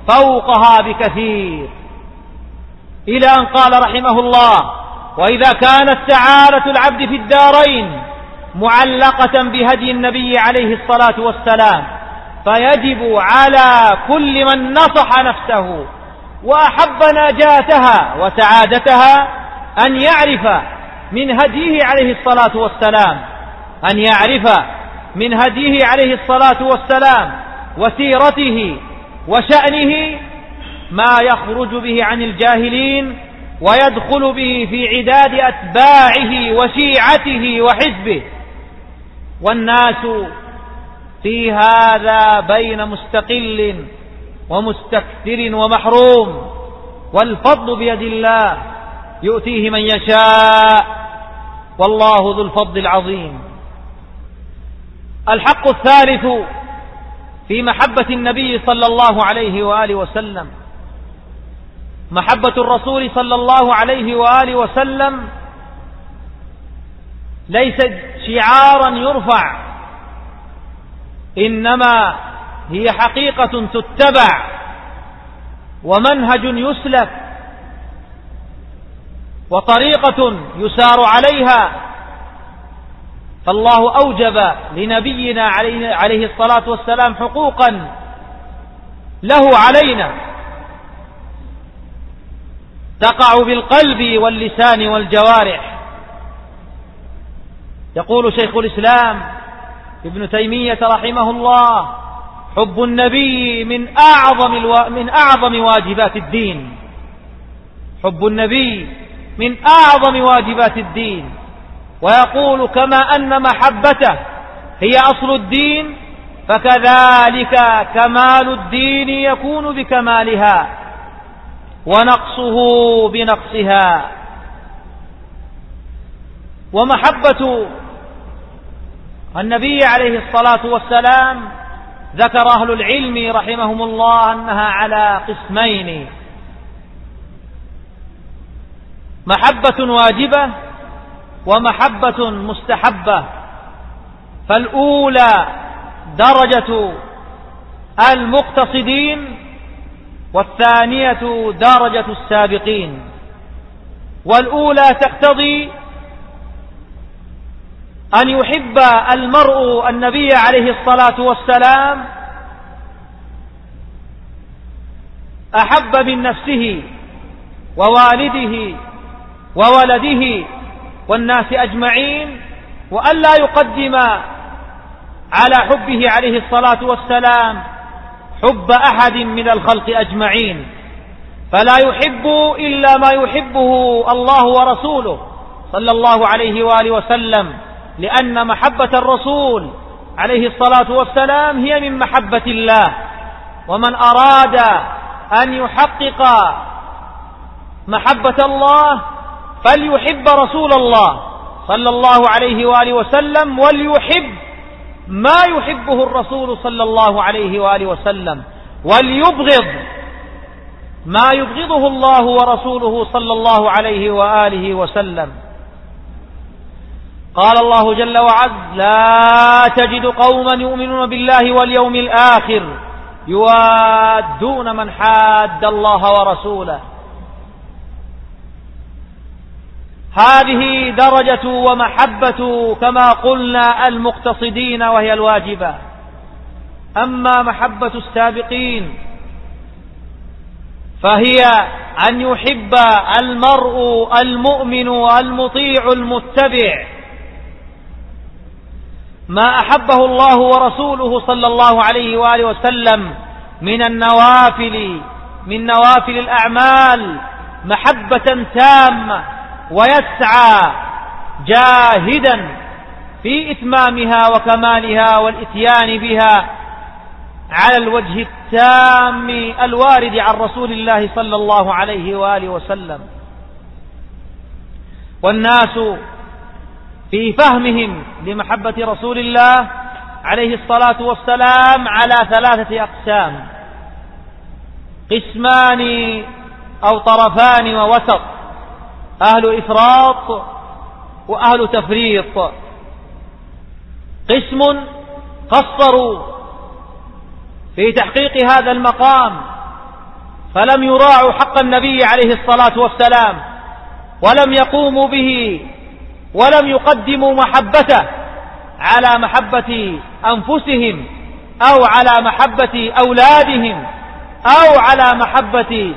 فوقها بكثير، إلى أن قال رحمه الله: وإذا كانت سعادة العبد في الدارين معلقة بهدي النبي عليه الصلاة والسلام، فيجب على كل من نصح نفسه وأحب نجاتها وسعادتها أن يعرف من هديه عليه الصلاة والسلام، أن يعرف من هديه عليه الصلاة والسلام وسيرته وشأنه ما يخرج به عن الجاهلين ويدخل به في عداد أتباعه وشيعته وحزبه. والناس في هذا بين مستقل ومستكثر ومحروم، والفضل بيد الله يؤتيه من يشاء، والله ذو الفضل العظيم. الحق الثالث في محبة النبي صلى الله عليه وآله وسلم: محبة الرسول صلى الله عليه وآله وسلم ليست شعارا يرفع، إنما هي حقيقة تتبع ومنهج يسلك وطريقة يسار عليها. فالله أوجب لنبينا عليه الصلاة والسلام حقوقا له علينا تقع بالقلب واللسان والجوارح. يقول شيخ الإسلام ابن تيمية رحمه الله: حب النبي من أعظم واجبات الدين. حب النبي من أعظم واجبات الدين. ويقول: كما أن محبته هي أصل الدين، فكذلك كمال الدين يكون بكمالها ونقصه بنقصها. ومحبة النبي عليه الصلاة والسلام ذكر أهل العلم رحمهم الله أنها على قسمين: محبة واجبة ومحبة مستحبة. فالأولى درجة المقتصدين، والثانية درجة السابقين. والأولى تقتضي أن يحب المرء النبي عليه الصلاة والسلام أحب من نفسه ووالده وولده والناس أجمعين، وأن لا يقدم على حبه عليه الصلاة والسلام حب أحد من الخلق أجمعين، فلا يحب إلا ما يحبه الله ورسوله صلى الله عليه وآله وسلم، لأن محبة الرسول عليه الصلاة والسلام هي من محبة الله. ومن أراد أن يحقق محبة الله فليحب رسول الله صلى الله عليه وآله وسلم، وليحب ما يحبه الرسول صلى الله عليه وآله وسلم، وليبغض ما يبغضه الله ورسوله صلى الله عليه وآله وسلم. قال الله جل وعز: لا تجد قوما يؤمنون بالله واليوم الآخر يوادون من حاد الله ورسوله. هذه درجة ومحبة كما قلنا المقتصدين، وهي الواجبة. أما محبة السابقين فهي أن يحب المرء المؤمن المطيع المتبع ما أحبه الله ورسوله صلى الله عليه وآله وسلم من النوافل، من نوافل الأعمال محبة تامة، ويسعى جاهدا في إتمامها وكمالها والإتيان بها على الوجه التام الوارد عن رسول الله صلى الله عليه وآله وسلم. والناس في فهمهم لمحبة رسول الله عليه الصلاة والسلام على ثلاثة أقسام: قسمان أو طرفان ووسط، أهل إفراط وأهل تفريط. قسم قصروا في تحقيق هذا المقام فلم يراعوا حق النبي عليه الصلاة والسلام ولم يقوموا به ولم يقدموا محبته على محبة أنفسهم أو على محبة أولادهم أو على محبة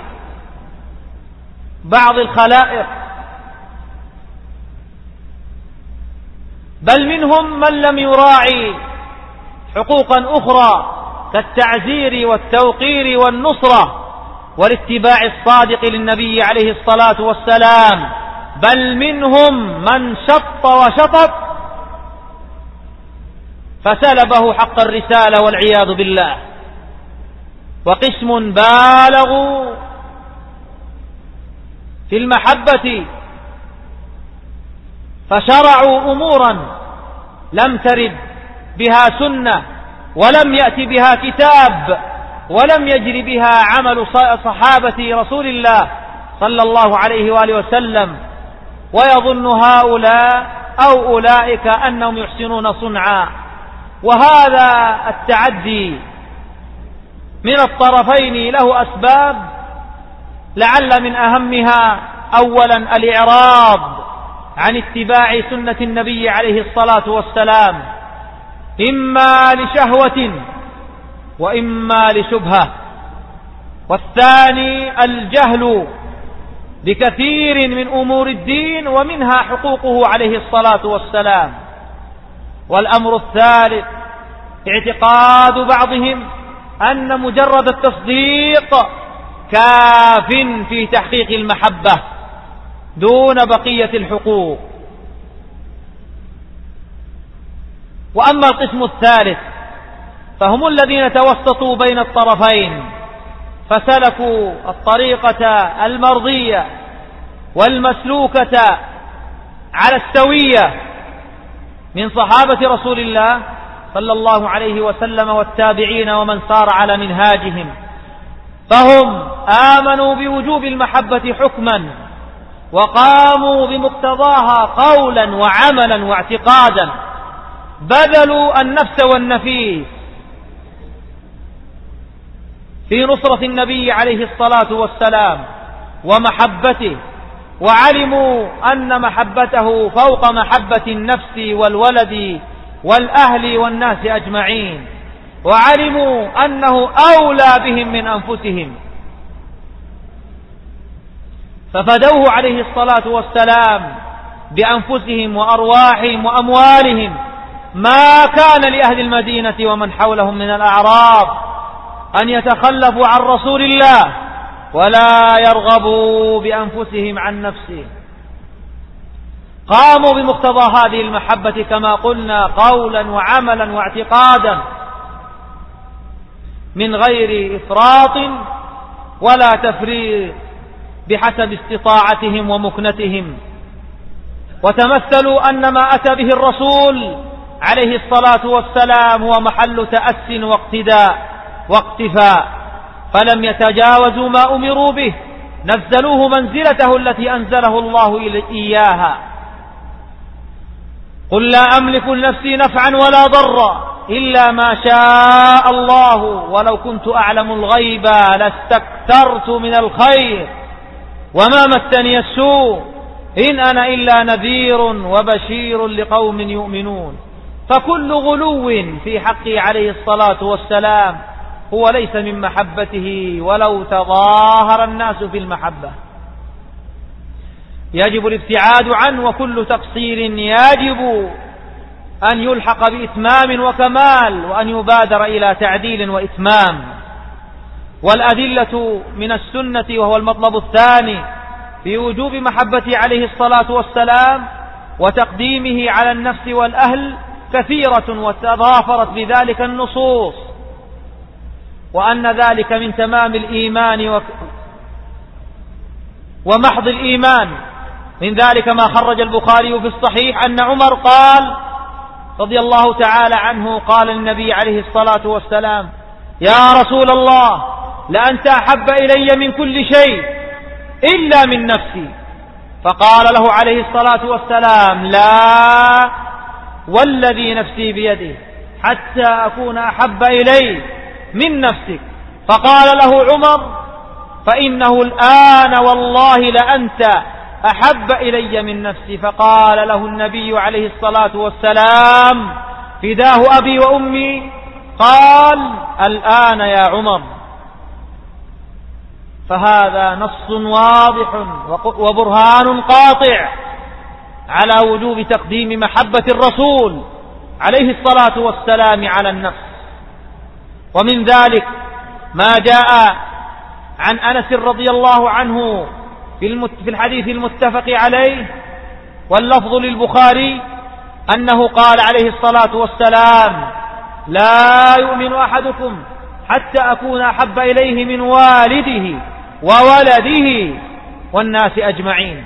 بعض الخلائق، بل منهم من لم يراعي حقوقا أخرى كالتعزير والتوقير والنصرة والاتباع الصادق للنبي عليه الصلاة والسلام، بل منهم من شط وشطط فسلبه حق الرسالة والعياذ بالله. وقسم بالغوا في المحبة فشرعوا أمورا لم ترد بها سنة ولم يأتي بها كتاب ولم يجري بها عمل صحابة رسول الله صلى الله عليه وآله وسلم، ويظن هؤلاء أو أولئك أنهم يحسنون صنعا. وهذا التعدي من الطرفين له أسباب، لعل من أهمها أولا الإعراض عن اتباع سنة النبي عليه الصلاة والسلام، إما لشهوة وإما لشبهة. والثاني الجهل بكثير من أمور الدين ومنها حقوقه عليه الصلاة والسلام. والأمر الثالث اعتقاد بعضهم أن مجرد التصديق كاف في تحقيق المحبة دون بقية الحقوق. وأما القسم الثالث فهم الذين توسطوا بين الطرفين فسلكوا الطريقة المرضية والمسلوكة على السوية من صحابة رسول الله صلى الله عليه وسلم والتابعين ومن سار على منهاجهم، فهم آمنوا بوجوب المحبة حكما وقاموا بمقتضاها قولا وعملا واعتقادا، بذلوا النفس والنفيس في نصرة النبي عليه الصلاة والسلام ومحبته، وعلموا أن محبته فوق محبة النفس والولد والأهل والناس أجمعين، وعلموا أنه أولى بهم من أنفسهم، ففدوه عليه الصلاة والسلام بأنفسهم وأرواحهم وأموالهم، ما كان لأهل المدينة ومن حولهم من الأعراب أن يتخلفوا عن رسول الله ولا يرغبوا بأنفسهم عن نفسه. قاموا بمقتضى هذه المحبة كما قلنا قولا وعملا واعتقادا من غير إفراط ولا تفريط بحسب استطاعتهم ومكنتهم، وتمثلوا أن ما أتى به الرسول عليه الصلاة والسلام هو محل تأس واقتداء واقتفاء، فلم يتجاوزوا ما أمروا به، نزلوه منزلته التي أنزله الله إياها. قل لا أملك لنفسي نفعا ولا ضرا إلا ما شاء الله ولو كنت أعلم الغيب لاستكثرت من الخير وما مسني السوء إن أنا إلا نذير وبشير لقوم يؤمنون. فكل غلو في حقه عليه الصلاة والسلام هو ليس من محبته ولو تظاهر الناس في المحبة، يجب الابتعاد عنه، وكل تقصير يجب أن يلحق بإتمام وكمال وأن يبادر إلى تعديل وإتمام. والأدلة من السنة وهو المطلب الثاني في وجوب محبته عليه الصلاة والسلام وتقديمه على النفس والأهل كثيرة، وتضافرت بذلك النصوص، وأن ذلك من تمام الإيمان ومحض الإيمان. من ذلك ما خرج البخاري في الصحيح أن عمر قال رضي الله تعالى عنه قال النبي عليه الصلاة والسلام: يا رسول الله لأنت أحب إلي من كل شيء إلا من نفسي. فقال له عليه الصلاة والسلام: لا والذي نفسي بيده حتى أكون أحب إلي من نفسك. فقال له عمر: فإنه الآن والله لأنت أحب إلي من نفسي. فقال له النبي عليه الصلاة والسلام: فداه أبي وأمي. قال: الآن يا عمر. فهذا نص واضح وبرهان قاطع على وجوب تقديم محبة الرسول عليه الصلاة والسلام على النفس. ومن ذلك ما جاء عن أنس رضي الله عنه في الحديث المتفق عليه واللفظ للبخاري أنه قال عليه الصلاة والسلام: لا يؤمن أحدكم حتى أكون أحب إليه من والده وولده والناس أجمعين.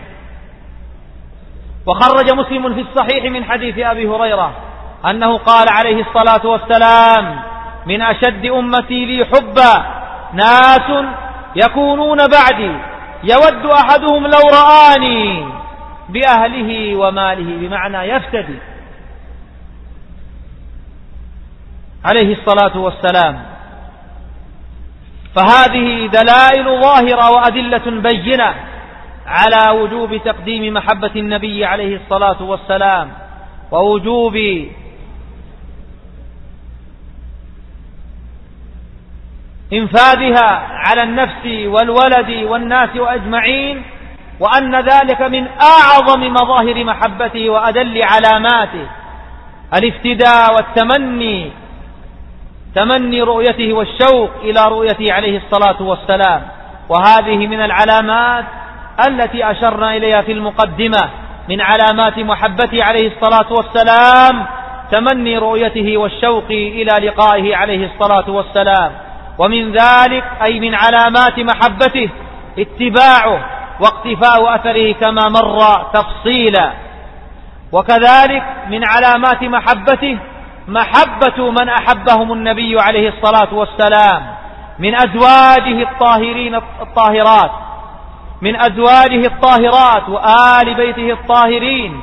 وخرج مسلم في الصحيح من حديث أبي هريرة أنه قال عليه الصلاة والسلام: من أشد أمتي لي حبا ناس يكونون بعدي يود أحدهم لو رآني بأهله وماله، بمعنى يفتدي عليه الصلاة والسلام. فهذه دلائل ظاهرة وأدلة بينة على وجوب تقديم محبة النبي عليه الصلاة والسلام ووجوب إنفاذها على النفس والولد والناس أجمعين، وأن ذلك من أعظم مظاهر محبته وأدل علاماته الافتداء والتمني، تمني رؤيته والشوق إلى رؤيته عليه الصلاة والسلام. وهذه من العلامات التي أشرنا إليها في المقدمة من علامات محبته عليه الصلاة والسلام تمني رؤيته والشوق إلى لقائه عليه الصلاة والسلام. ومن ذلك أي من علامات محبته اتباعه واقتفاء أثره كما مر تفصيلا. وكذلك من علامات محبته محبة من أحبهم النبي عليه الصلاة والسلام من أزواجه الطاهرات، من أزواجه الطاهرات وآل بيته الطاهرين،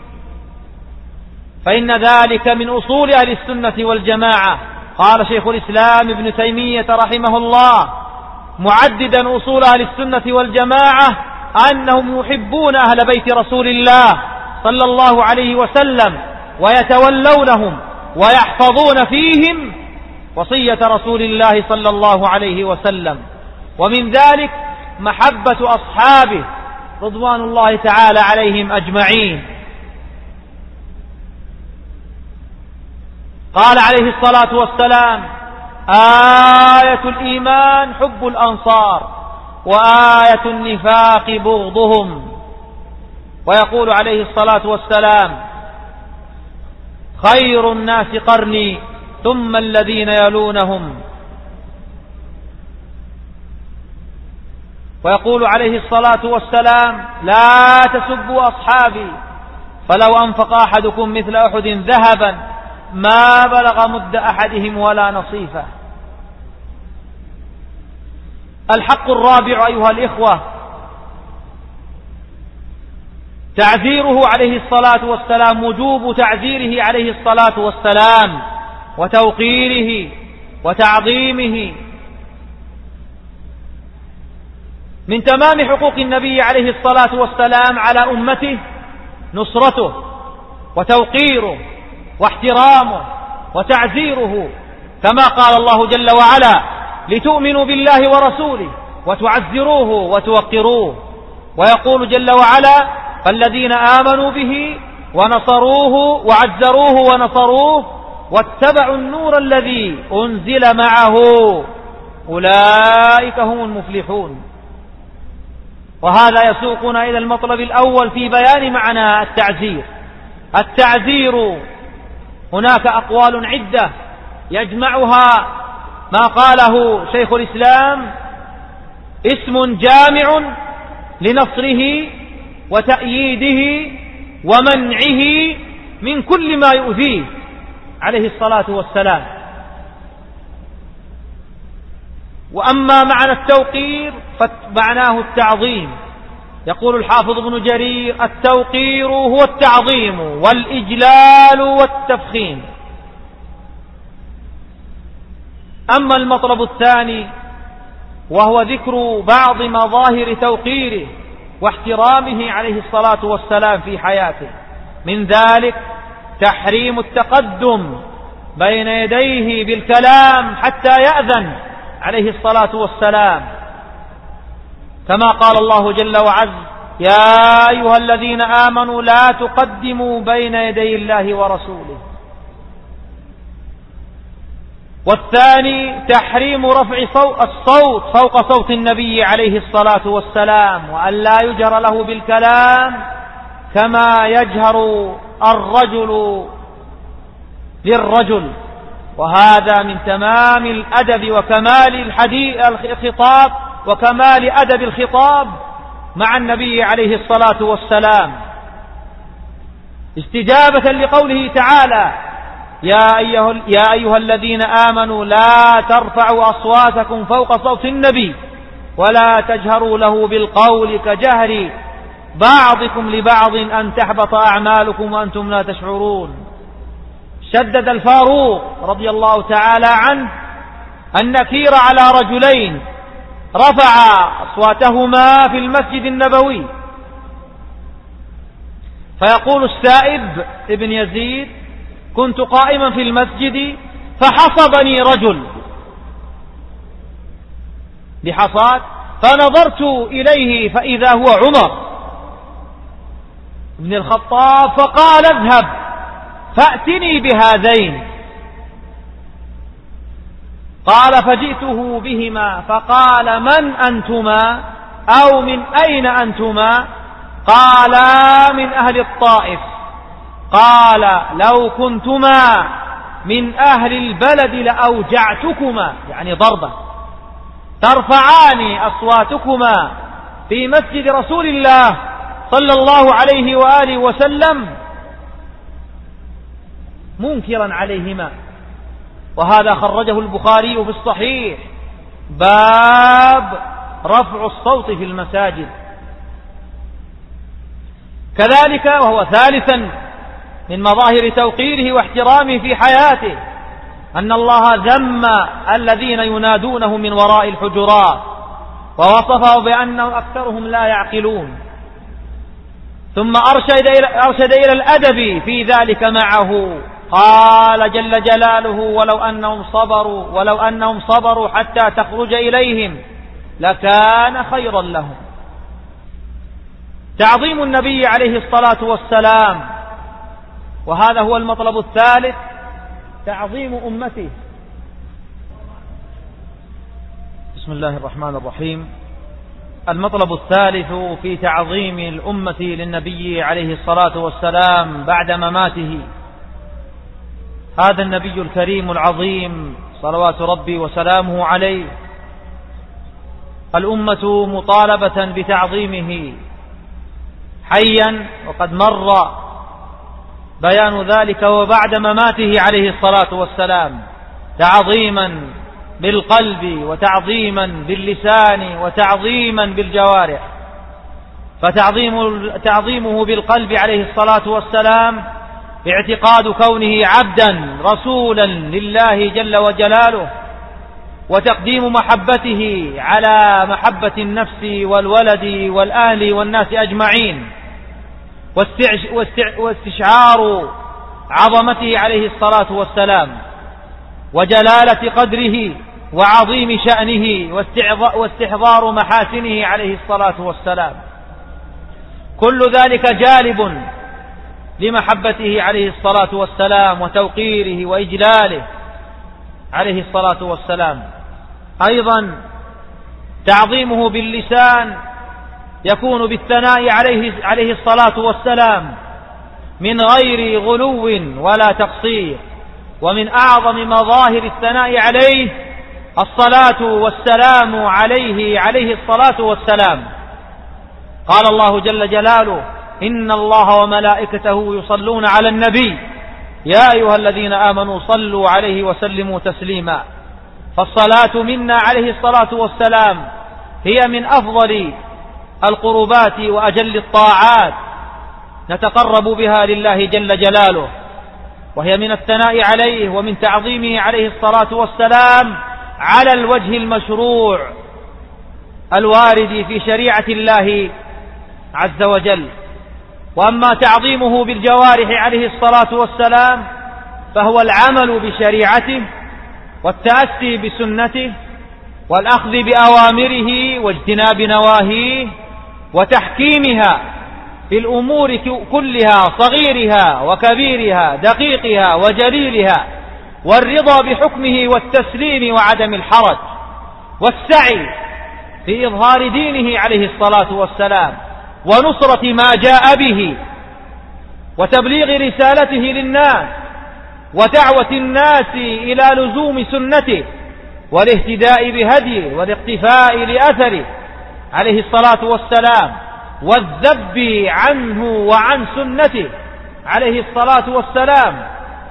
فإن ذلك من أصول أهل السنة والجماعة. قال شيخ الإسلام ابن تيمية رحمه الله معددا أصول أهل السنة والجماعة أنهم يحبون أهل بيت رسول الله صلى الله عليه وسلم ويتولونهم ويحفظون فيهم وصية رسول الله صلى الله عليه وسلم. ومن ذلك محبة أصحابه رضوان الله تعالى عليهم أجمعين. قال عليه الصلاة والسلام: آية الإيمان حب الأنصار وآية النفاق بغضهم. ويقول عليه الصلاة والسلام: خير الناس قرني ثم الذين يلونهم. ويقول عليه الصلاة والسلام: لا تسبوا أصحابي فلو أنفق أحدكم مثل أحد ذهبا ما بلغ مد أحدهم ولا نصيفه. الحق الرابع أيها الإخوة تعزيره عليه الصلاة والسلام، وجوب تعزيره عليه الصلاة والسلام وتوقيره وتعظيمه. من تمام حقوق النبي عليه الصلاة والسلام على أمته نصرته وتوقيره واحترامه وتعزيره، كما قال الله جل وعلا: لتؤمنوا بالله ورسوله وتعزروه وتوقروه. ويقول جل وعلا: فالذين آمنوا به ونصروه وعزروه ونصروه واتبعوا النور الذي أنزل معه أولئك هم المفلحون. وهذا يسوقنا إلى المطلب الأول في بيان معنى التعزير. التعزير هناك أقوال عدة يجمعها ما قاله شيخ الإسلام اسم جامع لنصره وتأييده ومنعه من كل ما يؤذيه عليه الصلاة والسلام. وأما معنى التوقير فمعناه التعظيم. يقول الحافظ ابن جرير: التوقير هو التعظيم والإجلال والتفخيم. أما المطلب الثاني وهو ذكر بعض مظاهر توقيره واحترامه عليه الصلاة والسلام في حياته. من ذلك تحريم التقدم بين يديه بالكلام حتى يأذن عليه الصلاة والسلام، كما قال الله جل وعز: يا أيها الذين آمنوا لا تقدموا بين يدي الله ورسوله. والثاني تحريم رفع الصوت فوق صوت النبي عليه الصلاة والسلام، وأن لا يجهر له بالكلام كما يجهر الرجل للرجل، وهذا من تمام الأدب وكمال الخطاب وكمال أدب الخطاب مع النبي عليه الصلاة والسلام، استجابة لقوله تعالى: يا أيها الذين آمنوا لا ترفعوا أصواتكم فوق صوت النبي ولا تجهروا له بالقول كجهر بعضكم لبعض أن تحبط أعمالكم وأنتم لا تشعرون. شدد الفاروق رضي الله تعالى عنه أن نكير على رجلين رفعا أصواتهما في المسجد النبوي، فيقول السائب ابن يزيد: كنت قائما في المسجد فحصبني رجل بحصاد، فنظرت إليه فإذا هو عمر بن الخطاب، فقال: اذهب فأتني بهذين. قال: فجئته بهما، فقال: من أنتما أو من أين أنتما؟ قالا: من أهل الطائف. قال: لو كنتما من أهل البلد لأوجعتكما، يعني ضربة، ترفعان أصواتكما في مسجد رسول الله صلى الله عليه وآله وسلم منكرا عليهما. وهذا خرجه البخاري في الصحيح، باب رفع الصوت في المساجد. كذلك وهو ثالثا من مظاهر توقيره واحترامه في حياته أن الله ذم الذين ينادونه من وراء الحجرات، ووصفه بأنه أكثرهم لا يعقلون، ثم أرشد إلى الأدب في ذلك معه. قال جل جلاله: ولو أنهم صبروا حتى تخرج إليهم لكان خيرا لهم. تعظيم النبي عليه الصلاة والسلام، وهذا هو المطلب الثالث، تعظيم أمته. بسم الله الرحمن الرحيم. المطلب الثالث في تعظيم الأمة للنبي عليه الصلاة والسلام بعد مماته. هذا النبي الكريم العظيم صلوات ربي وسلامه عليه، الأمة مطالبة بتعظيمه حيا، وقد مر بيان ذلك وبعد مماته عليه الصلاة والسلام، تعظيما بالقلب وتعظيما باللسان وتعظيما بالجوارح. فتعظيمه بالقلب عليه الصلاة والسلام اعتقاد كونه عبدا رسولا لله جل وجلاله، وتقديم محبته على محبة النفس والولد والأهل والناس أجمعين، واستشعار عظمته عليه الصلاة والسلام وجلالة قدره وعظيم شأنه واستحضار محاسنه عليه الصلاة والسلام. كل ذلك جالب لمحبته عليه الصلاة والسلام وتوقيره وإجلاله عليه الصلاة والسلام. أيضا تعظيمه باللسان يكون بالثناء عليه الصلاة والسلام من غير غلو ولا تقصير. ومن أعظم مظاهر الثناء عليه الصلاة والسلام عليه الصلاة والسلام. قال الله جل جلاله: إن الله وملائكته يصلون على النبي يا أيها الذين آمنوا صلوا عليه وسلموا تسليما. فالصلاة منا عليه الصلاة والسلام هي من أفضل القربات وأجل الطاعات نتقرب بها لله جل جلاله، وهي من الثناء عليه ومن تعظيمه عليه الصلاة والسلام على الوجه المشروع الوارد في شريعة الله عز وجل. وأما تعظيمه بالجوارح عليه الصلاة والسلام فهو العمل بشريعته والتأسي بسنته والأخذ بأوامره واجتناب نواهيه وتحكيمها في الأمور كلها، صغيرها وكبيرها، دقيقها وجليلها، والرضا بحكمه والتسليم وعدم الحرج، والسعي في إظهار دينه عليه الصلاة والسلام ونصرة ما جاء به وتبليغ رسالته للناس ودعوة الناس إلى لزوم سنته والاهتداء بهديه والاقتفاء لأثره عليه الصلاة والسلام، والذب عنه وعن سنته عليه الصلاة والسلام،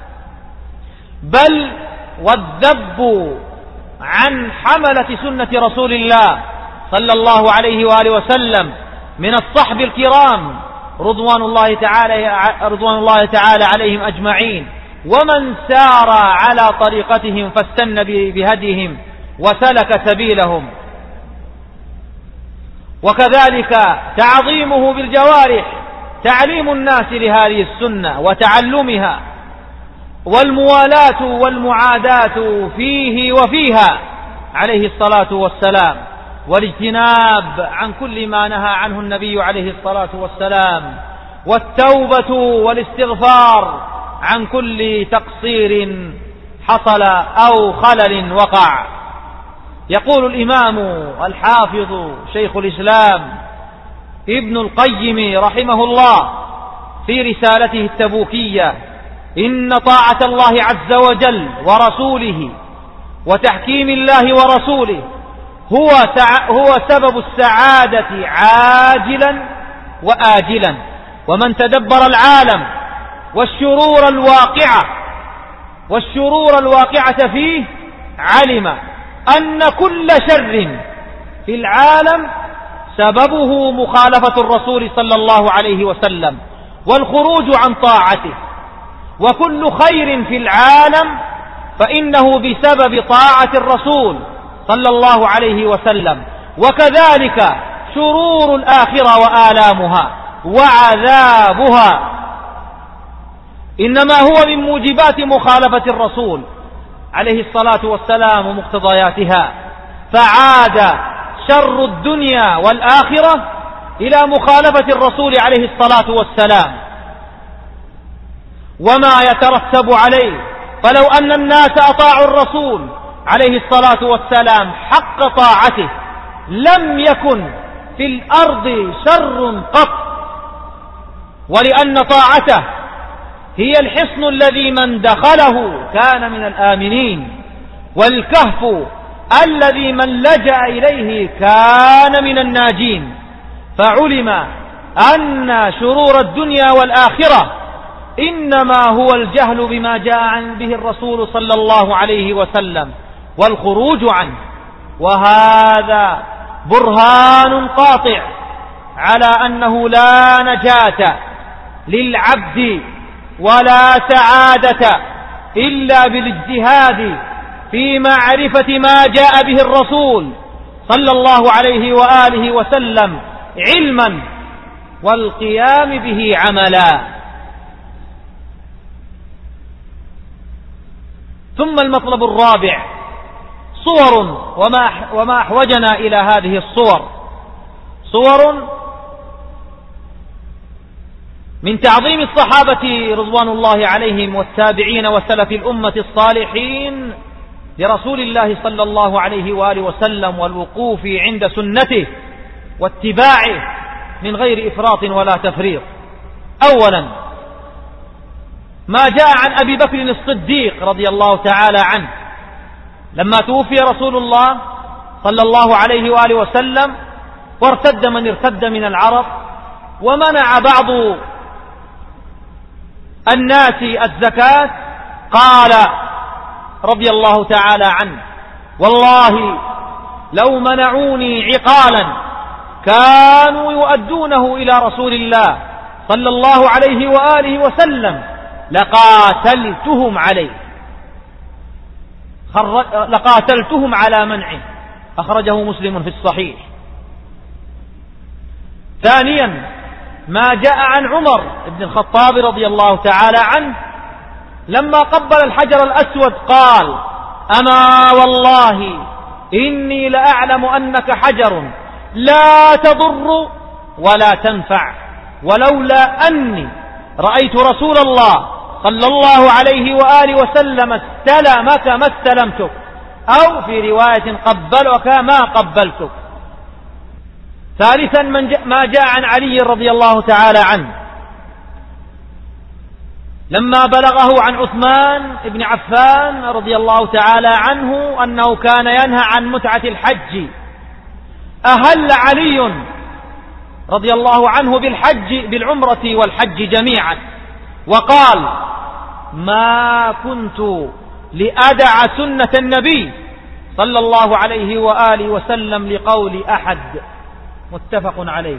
بل والذب عن حملة سنة رسول الله صلى الله عليه وآله وسلم من الصحب الكرام رضوان الله تعالى عليهم أجمعين، ومن سار على طريقتهم فاستنى بهديهم وسلك سبيلهم. وكذلك تعظيمه بالجوارح تعليم الناس لهذه السنة وتعلمها، والموالاة والمعاداة فيه وفيها عليه الصلاة والسلام، والاجتناب عن كل ما نهى عنه النبي عليه الصلاة والسلام، والتوبة والاستغفار عن كل تقصير حصل أو خلل وقع. يقول الإمام الحافظ شيخ الإسلام ابن القيم رحمه الله في رسالته التبوكية: إن طاعة الله عز وجل ورسوله وتحكيم الله ورسوله هو سبب السعادة عاجلا وآجلا. ومن تدبر العالم والشرور الواقعة فيه علم أن كل شر في العالم سببه مخالفة الرسول صلى الله عليه وسلم والخروج عن طاعته، وكل خير في العالم فإنه بسبب طاعة الرسول صلى الله عليه وسلم. وكذلك شرور الآخرة وآلامها وعذابها إنما هو من موجبات مخالفة الرسول عليه الصلاة والسلام ومقتضياتها، فعاد شر الدنيا والآخرة إلى مخالفة الرسول عليه الصلاة والسلام وما يترتب عليه. فلو أن الناس أطاعوا الرسول عليه الصلاة والسلام حق طاعته لم يكن في الأرض شر قط، ولأن طاعته هي الحصن الذي من دخله كان من الآمنين، والكهف الذي من لجأ إليه كان من الناجين. فعلم أن شرور الدنيا والآخرة إنما هو الجهل بما جاء به الرسول صلى الله عليه وسلم والخروج عنه، وهذا برهان قاطع على أنه لا نجاة للعبد ولا سعادة إلا بالاجتهاد في معرفة ما جاء به الرسول صلى الله عليه وآله وسلم علما والقيام به عملا. ثم المطلب الرابع صور، وما أحوجنا إلى هذه الصور، صور من تعظيم الصحابة رضوان الله عليهم والتابعين وسلف الأمة الصالحين لرسول الله صلى الله عليه وآله وسلم، والوقوف عند سنته واتباعه من غير إفراط ولا تفريط. أولا ما جاء عن أبي بكر الصديق رضي الله تعالى عنه لما توفي رسول الله صلى الله عليه وآله وسلم وارتد من ارتد من العرب، ومنع بعض الناس الزكاة، قال رضي الله تعالى عنه: والله لو منعوني عقالا كانوا يؤدونه إلى رسول الله صلى الله عليه وآله وسلم لقاتلتهم على منعه. أخرجه مسلم في الصحيح. ثانيا ما جاء عن عمر بن الخطاب رضي الله تعالى عنه لما قبل الحجر الأسود قال: أما والله إني لأعلم أنك حجر لا تضر ولا تنفع، ولولا أني رأيت رسول الله صلى الله عليه وآله وسلم استلمك ما استلمتك، أو في رواية قبلك ما قبلتك. ثالثا ما جاء عن علي رضي الله تعالى عنه لما بلغه عن عثمان بن عفان رضي الله تعالى عنه أنه كان ينهى عن متعة الحج، أهل علي رضي الله عنه بالعمرة والحج جميعا، وقال: ما كنت لأدع سنة النبي صلى الله عليه وآله وسلم لقول أحد. متفق عليه.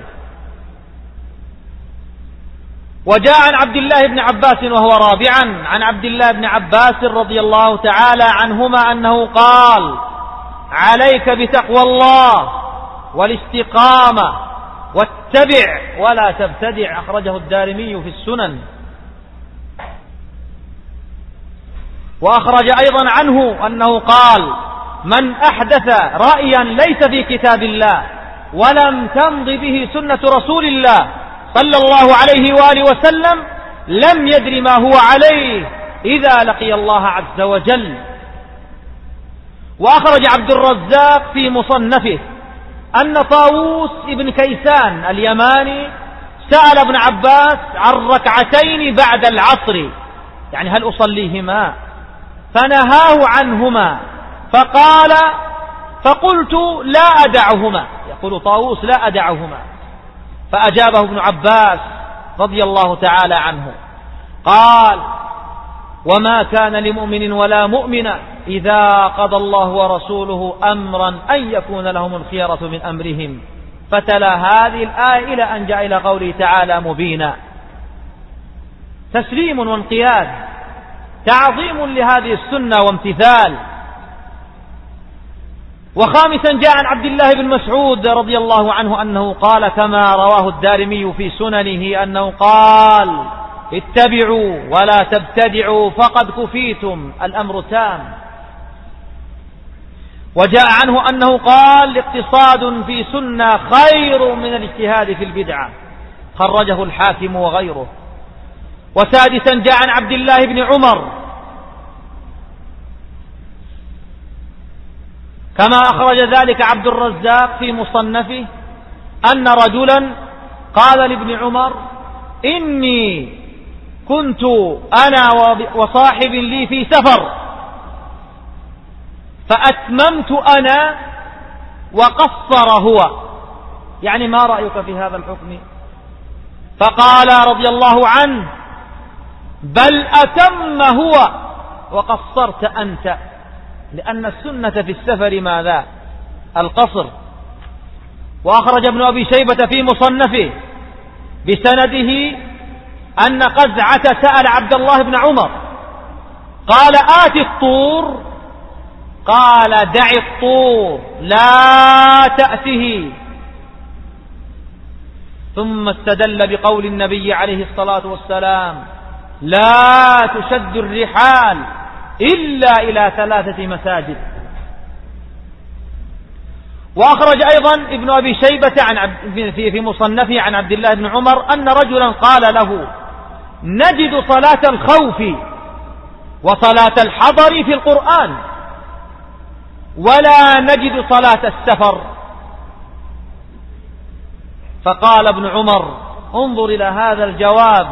وجاء عن عبد الله بن عباس وهو رابعا عن عبد الله بن عباس رضي الله تعالى عنهما أنه قال: عليك بتقوى الله والاستقامة واتبع ولا تبتدع. أخرجه الدارمي في السنن. وأخرج أيضا عنه أنه قال: من أحدث رأيا ليس في كتاب الله ولم تمض به سنة رسول الله صلى الله عليه وآله وسلم لم يدر ما هو عليه إذا لقي الله عز وجل. وأخرج عبد الرزاق في مصنفه أن طاووس ابن كيسان اليماني سأل ابن عباس عن ركعتين بعد العصر، يعني هل أصليهما؟ فنهاه عنهما فقال: فقلت لا أدعهما. يقول طاووس: لا أدعهما. فأجابه ابن عباس رضي الله تعالى عنه قال: وما كان لمؤمن ولا مؤمنة إذا قضى الله ورسوله أمرا أن يكون لهم الخيرة من أمرهم. فتلا هذه الآية إلى أن جاء إلى قوله تعالى مبينا. تسليم وانقياد، تعظيم لهذه السنة وامتثال. وخامسا جاء عن عبد الله بن مسعود رضي الله عنه أنه قال كما رواه الدارمي في سننه أنه قال: اتبعوا ولا تبتدعوا فقد كفيتم، الأمر تام. وجاء عنه أنه قال: الاقتصاد في سنة خير من الاجتهاد في البدعة. خرجه الحاكم وغيره. وسادسا جاء عن عبد الله بن عمر كما أخرج ذلك عبد الرزاق في مصنفه أن رجلا قال لابن عمر: إني كنت أنا وصاحب لي في سفر فأتممت أنا وقصر هو، يعني ما رأيك في هذا الحكم؟ فقال رضي الله عنه: بل أتم هو وقصرت أنت، لأن السنة في السفر ماذا؟ القصر. وأخرج ابن أبي شيبة في مصنفه بسنده أن قزعة سأل عبد الله بن عمر قال: آت الطور؟ قال: دع الطور لا تأته. ثم استدل بقول النبي عليه الصلاة والسلام: لا تشد الرحال إلا إلى 3 مساجد. وأخرج أيضا ابن أبي شيبة في مصنفه عن عبد الله بن عمر أن رجلا قال له: نجد صلاة الخوف وصلاة الحضر في القرآن ولا نجد صلاة السفر. فقال ابن عمر: انظر إلى هذا الجواب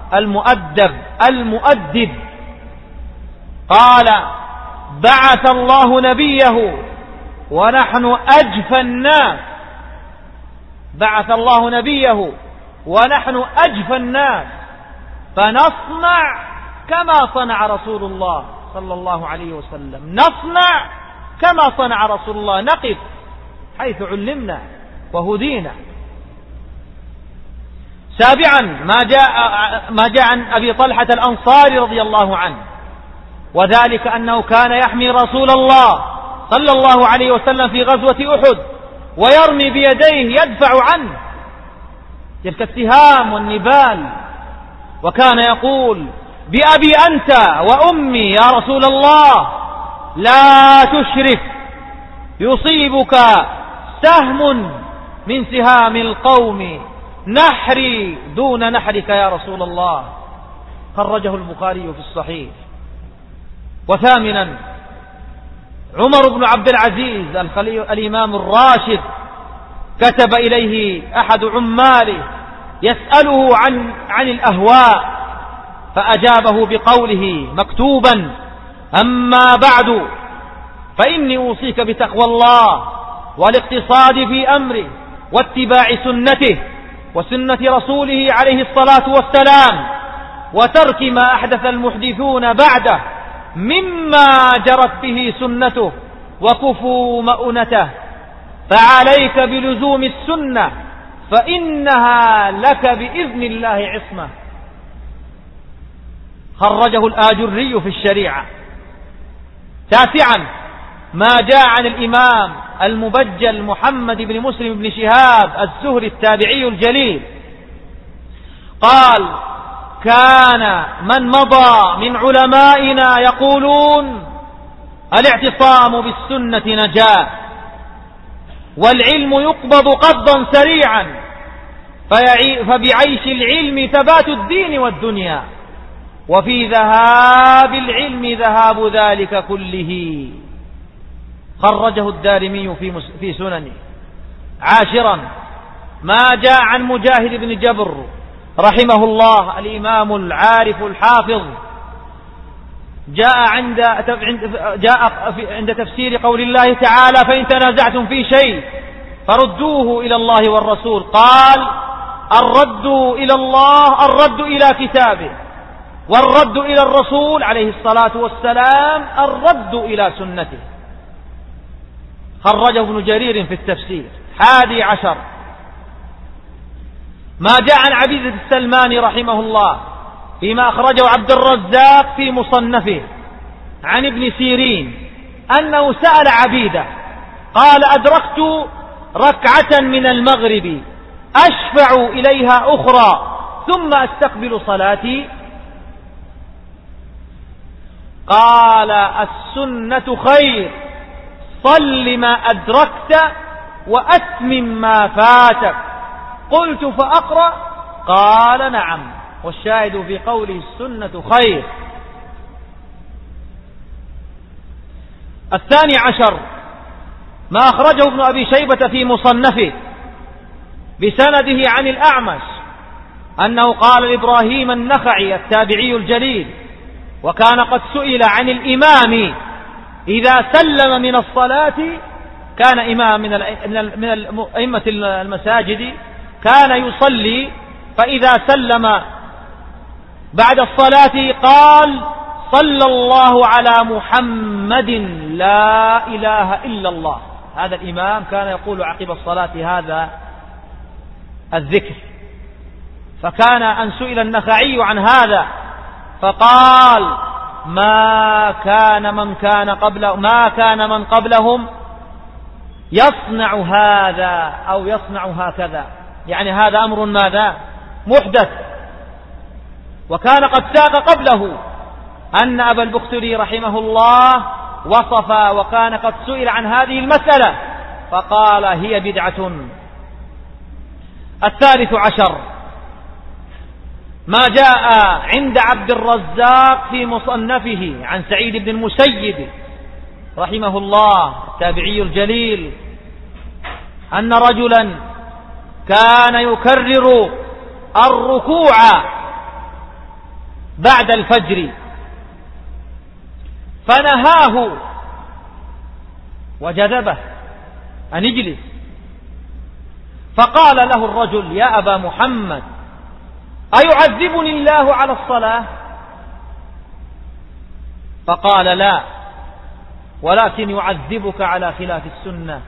المؤدب. قال: بعث الله نبيه ونحن أجفى الناس. بعث الله نبيه ونحن أجفى الناس، فنصنع كما صنع رسول الله صلى الله عليه وسلم. نصنع كما صنع رسول الله، نقف حيث علمنا وهدينا. سابعا ما جاء عن أبي طلحة الأنصاري رضي الله عنه، وذلك أنه كان يحمي رسول الله صلى الله عليه وسلم في غزوة أحد ويرمي بيديه يدفع عنه، تلك السهام والنبال، وكان يقول: بأبي أنت وأمي يا رسول الله لا تشرك، يصيبك سهم من سهام القوم، نحري دون نحرك يا رسول الله. خرجه البخاري في الصحيح. وثامنا، عمر بن عبد العزيز الإمام الراشد كتب إليه أحد عماله يسأله عن الأهواء، فأجابه بقوله مكتوبا: أما بعد فإني أوصيك بتقوى الله والاقتصاد في أمره واتباع سنته وسنة رسوله عليه الصلاة والسلام، وترك ما أحدث المحدثون بعده مما جرت به سنته وكفوا مؤنته، فعليك بلزوم السنة فإنها لك بإذن الله عصمة. خرجه الآجري في الشريعة. تاسعا، ما جاء عن الإمام المبجل محمد بن مسلم بن شهاب الزهري التابعي الجليل قال: كان من مضى من علمائنا يقولون: الاعتصام بالسنة نجاة، والعلم يقبض قبضا سريعا، فبعيش العلم ثبات الدين والدنيا، وفي ذهاب العلم ذهاب ذلك كله. خرجه الدارمي في سننه. عاشرا، ما جاء عن مجاهد بن جبر رحمه الله الإمام العارف الحافظ، جاء عند تفسير قول الله تعالى: فإن تنازعتم في شيء فردوه إلى الله والرسول، قال: الرد إلى الله الرد إلى كتابه، والرد إلى الرسول عليه الصلاة والسلام الرد إلى سنته. خرجه ابن جرير في التفسير. 11، ما جاء عن عبيدة السلماني رحمه الله فيما أخرجه عبد الرزاق في مصنفه عن ابن سيرين أنه سأل عبيدة قال: أدركت ركعة من المغرب أشفع إليها أخرى ثم أستقبل صلاتي، قال: السنة خير، صل ما أدركت وأتمم ما فاتك. قلت: فأقرأ؟ قال: نعم. والشاهد في قوله السنة خير. 12، ما أخرجه ابن أبي شيبة في مصنفه بسنده عن الأعمش أنه قال لإبراهيم النخعي التابعي الجليل، وكان قد سئل عن الإمام إذا سلم من الصلاة، كان إمام من أئمة المساجد، كان يصلي فإذا سلم بعد الصلاة قال: صلى الله على محمد لا إله إلا الله. هذا الإمام كان يقول عقب الصلاة هذا الذكر. فكان أن سئل النخعي عن هذا فقال: ما كان من قبلهم يصنع هذا أو يصنع هكذا، يعني هذا أمر ماذا؟ محدث. وكان قد ساق قبله أن أبا البختري رحمه الله وصف، وكان قد سئل عن هذه المسألة فقال: هي بدعة. 13، ما جاء عند عبد الرزاق في مصنفه عن سعيد بن المسيب رحمه الله التابعي الجليل أن رجلا كان يكرر الركوع بعد الفجر، فنهاه وجذبه أن يجلس، فقال له الرجل: يا أبا محمد، أيعذبني الله على الصلاة؟ فقال: لا، ولكن يعذبك على خلاف السنة،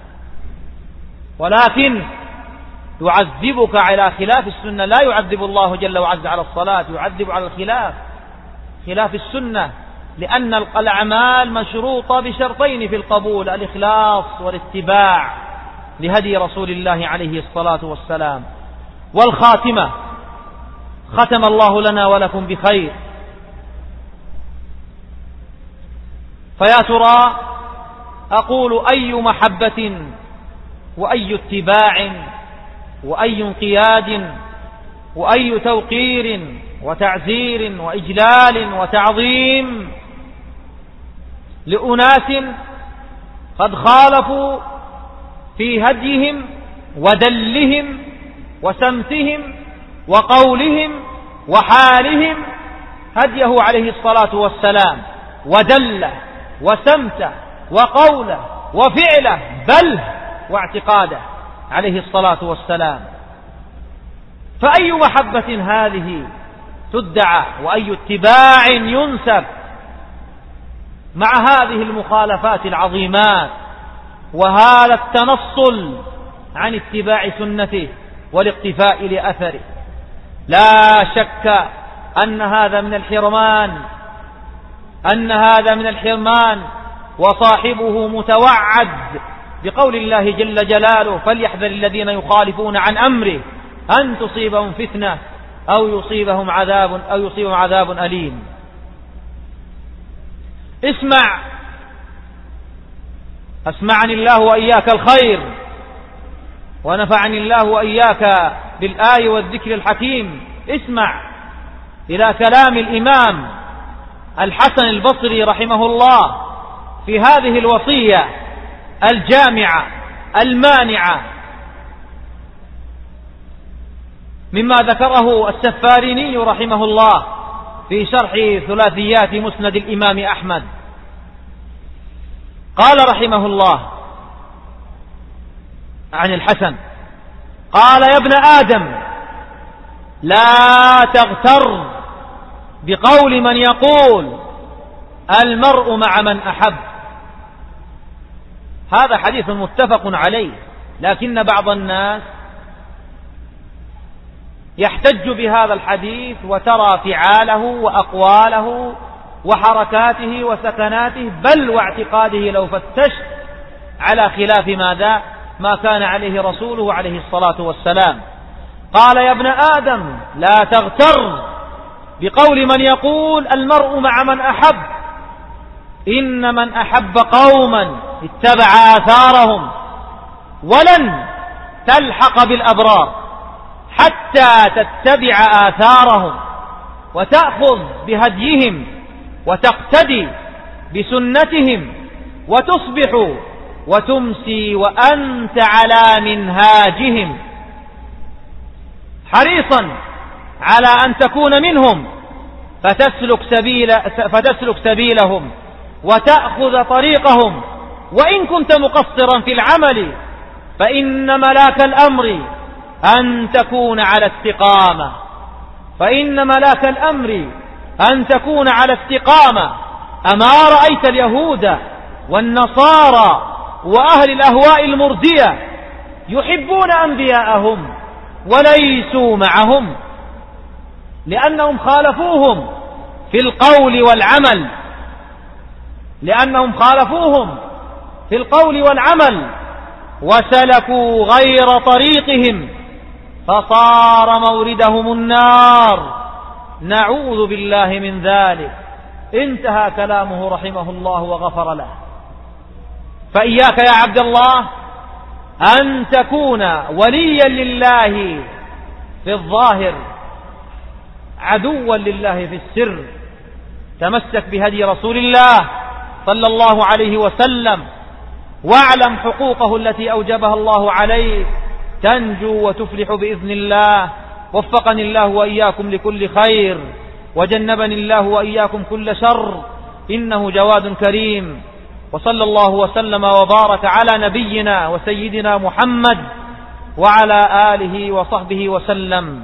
ولكن يعذبك على خلاف السنة. لا يعذب الله جل وعز على الصلاة، يعذب على خلاف السنة، لأن الأعمال مشروطة بشرطين في القبول: الإخلاص والاتباع لهدي رسول الله عليه الصلاة والسلام. والخاتمة. ختم الله لنا ولكم بخير. فيا ترى أقول أي محبة وأي اتباع وأي انقياد وأي توقير وتعزير وإجلال وتعظيم لأناس قد خالفوا في هديهم ودلهم وسمتهم وقولهم وحالهم هديه عليه الصلاة والسلام، ودله وسمته وقوله وفعله بل واعتقاده عليه الصلاة والسلام. فأي محبة هذه تدعى وأي اتباع ينسب مع هذه المخالفات العظيمات وهذا التنصل عن اتباع سنته والاقتفاء لأثره؟ لا شك أن هذا من الحرمان وصاحبه متوعد بقول الله جل جلاله: فليحذر الذين يخالفون عن أمره أن تصيبهم فتنة أو يصيبهم عذاب أليم. أسمعني الله وإياك الخير، ونفعني الله وإياك بالآي والذكر الحكيم. اسمع إلى كلام الإمام الحسن البصري رحمه الله في هذه الوصية الجامعة المانعة مما ذكره السفاريني رحمه الله في شرح ثلاثيات مسند الإمام أحمد. قال رحمه الله عن الحسن قال: يا ابن آدم لا تغتر بقول من يقول المرء مع من أحب. هذا حديث متفق عليه، لكن بعض الناس يحتج بهذا الحديث وترى فعاله وأقواله وحركاته وسكناته بل واعتقاده لو فتشت على خلاف ما كان عليه رسوله عليه الصلاة والسلام. قال: يا ابن آدم لا تغتر بقول من يقول المرء مع من أحب، إن من أحب قوما اتبع آثارهم ولن تلحق بالأبرار حتى تتبع آثارهم وتأخذ بهديهم وتقتدي بسنتهم وتصبح وتمسي وأنت على منهاجهم، حريصا على أن تكون منهم فتسلك سبيلهم وتأخذ طريقهم، وإن كنت مقصرا في العمل فإن ملاك الأمر أن تكون على استقامة. أما رأيت اليهود والنصارى وأهل الأهواء المردية يحبون أنبياءهم وليسوا معهم، لأنهم خالفوهم في القول والعمل وسلكوا غير طريقهم فصار موردهم النار، نعوذ بالله من ذلك. انتهى كلامه رحمه الله وغفر له. فإياك يا عبد الله أن تكون وليا لله في الظاهر عدوا لله في السر. تمسك بهدي رسول الله صلى الله عليه وسلم واعلم حقوقه التي أوجبها الله عليك، تنجو وتفلح بإذن الله. وفقني الله وإياكم لكل خير، وجنبني الله وإياكم كل شر، إنه جواد كريم. وصلى الله وسلم وبارك على نبينا وسيدنا محمد وعلى آله وصحبه وسلم.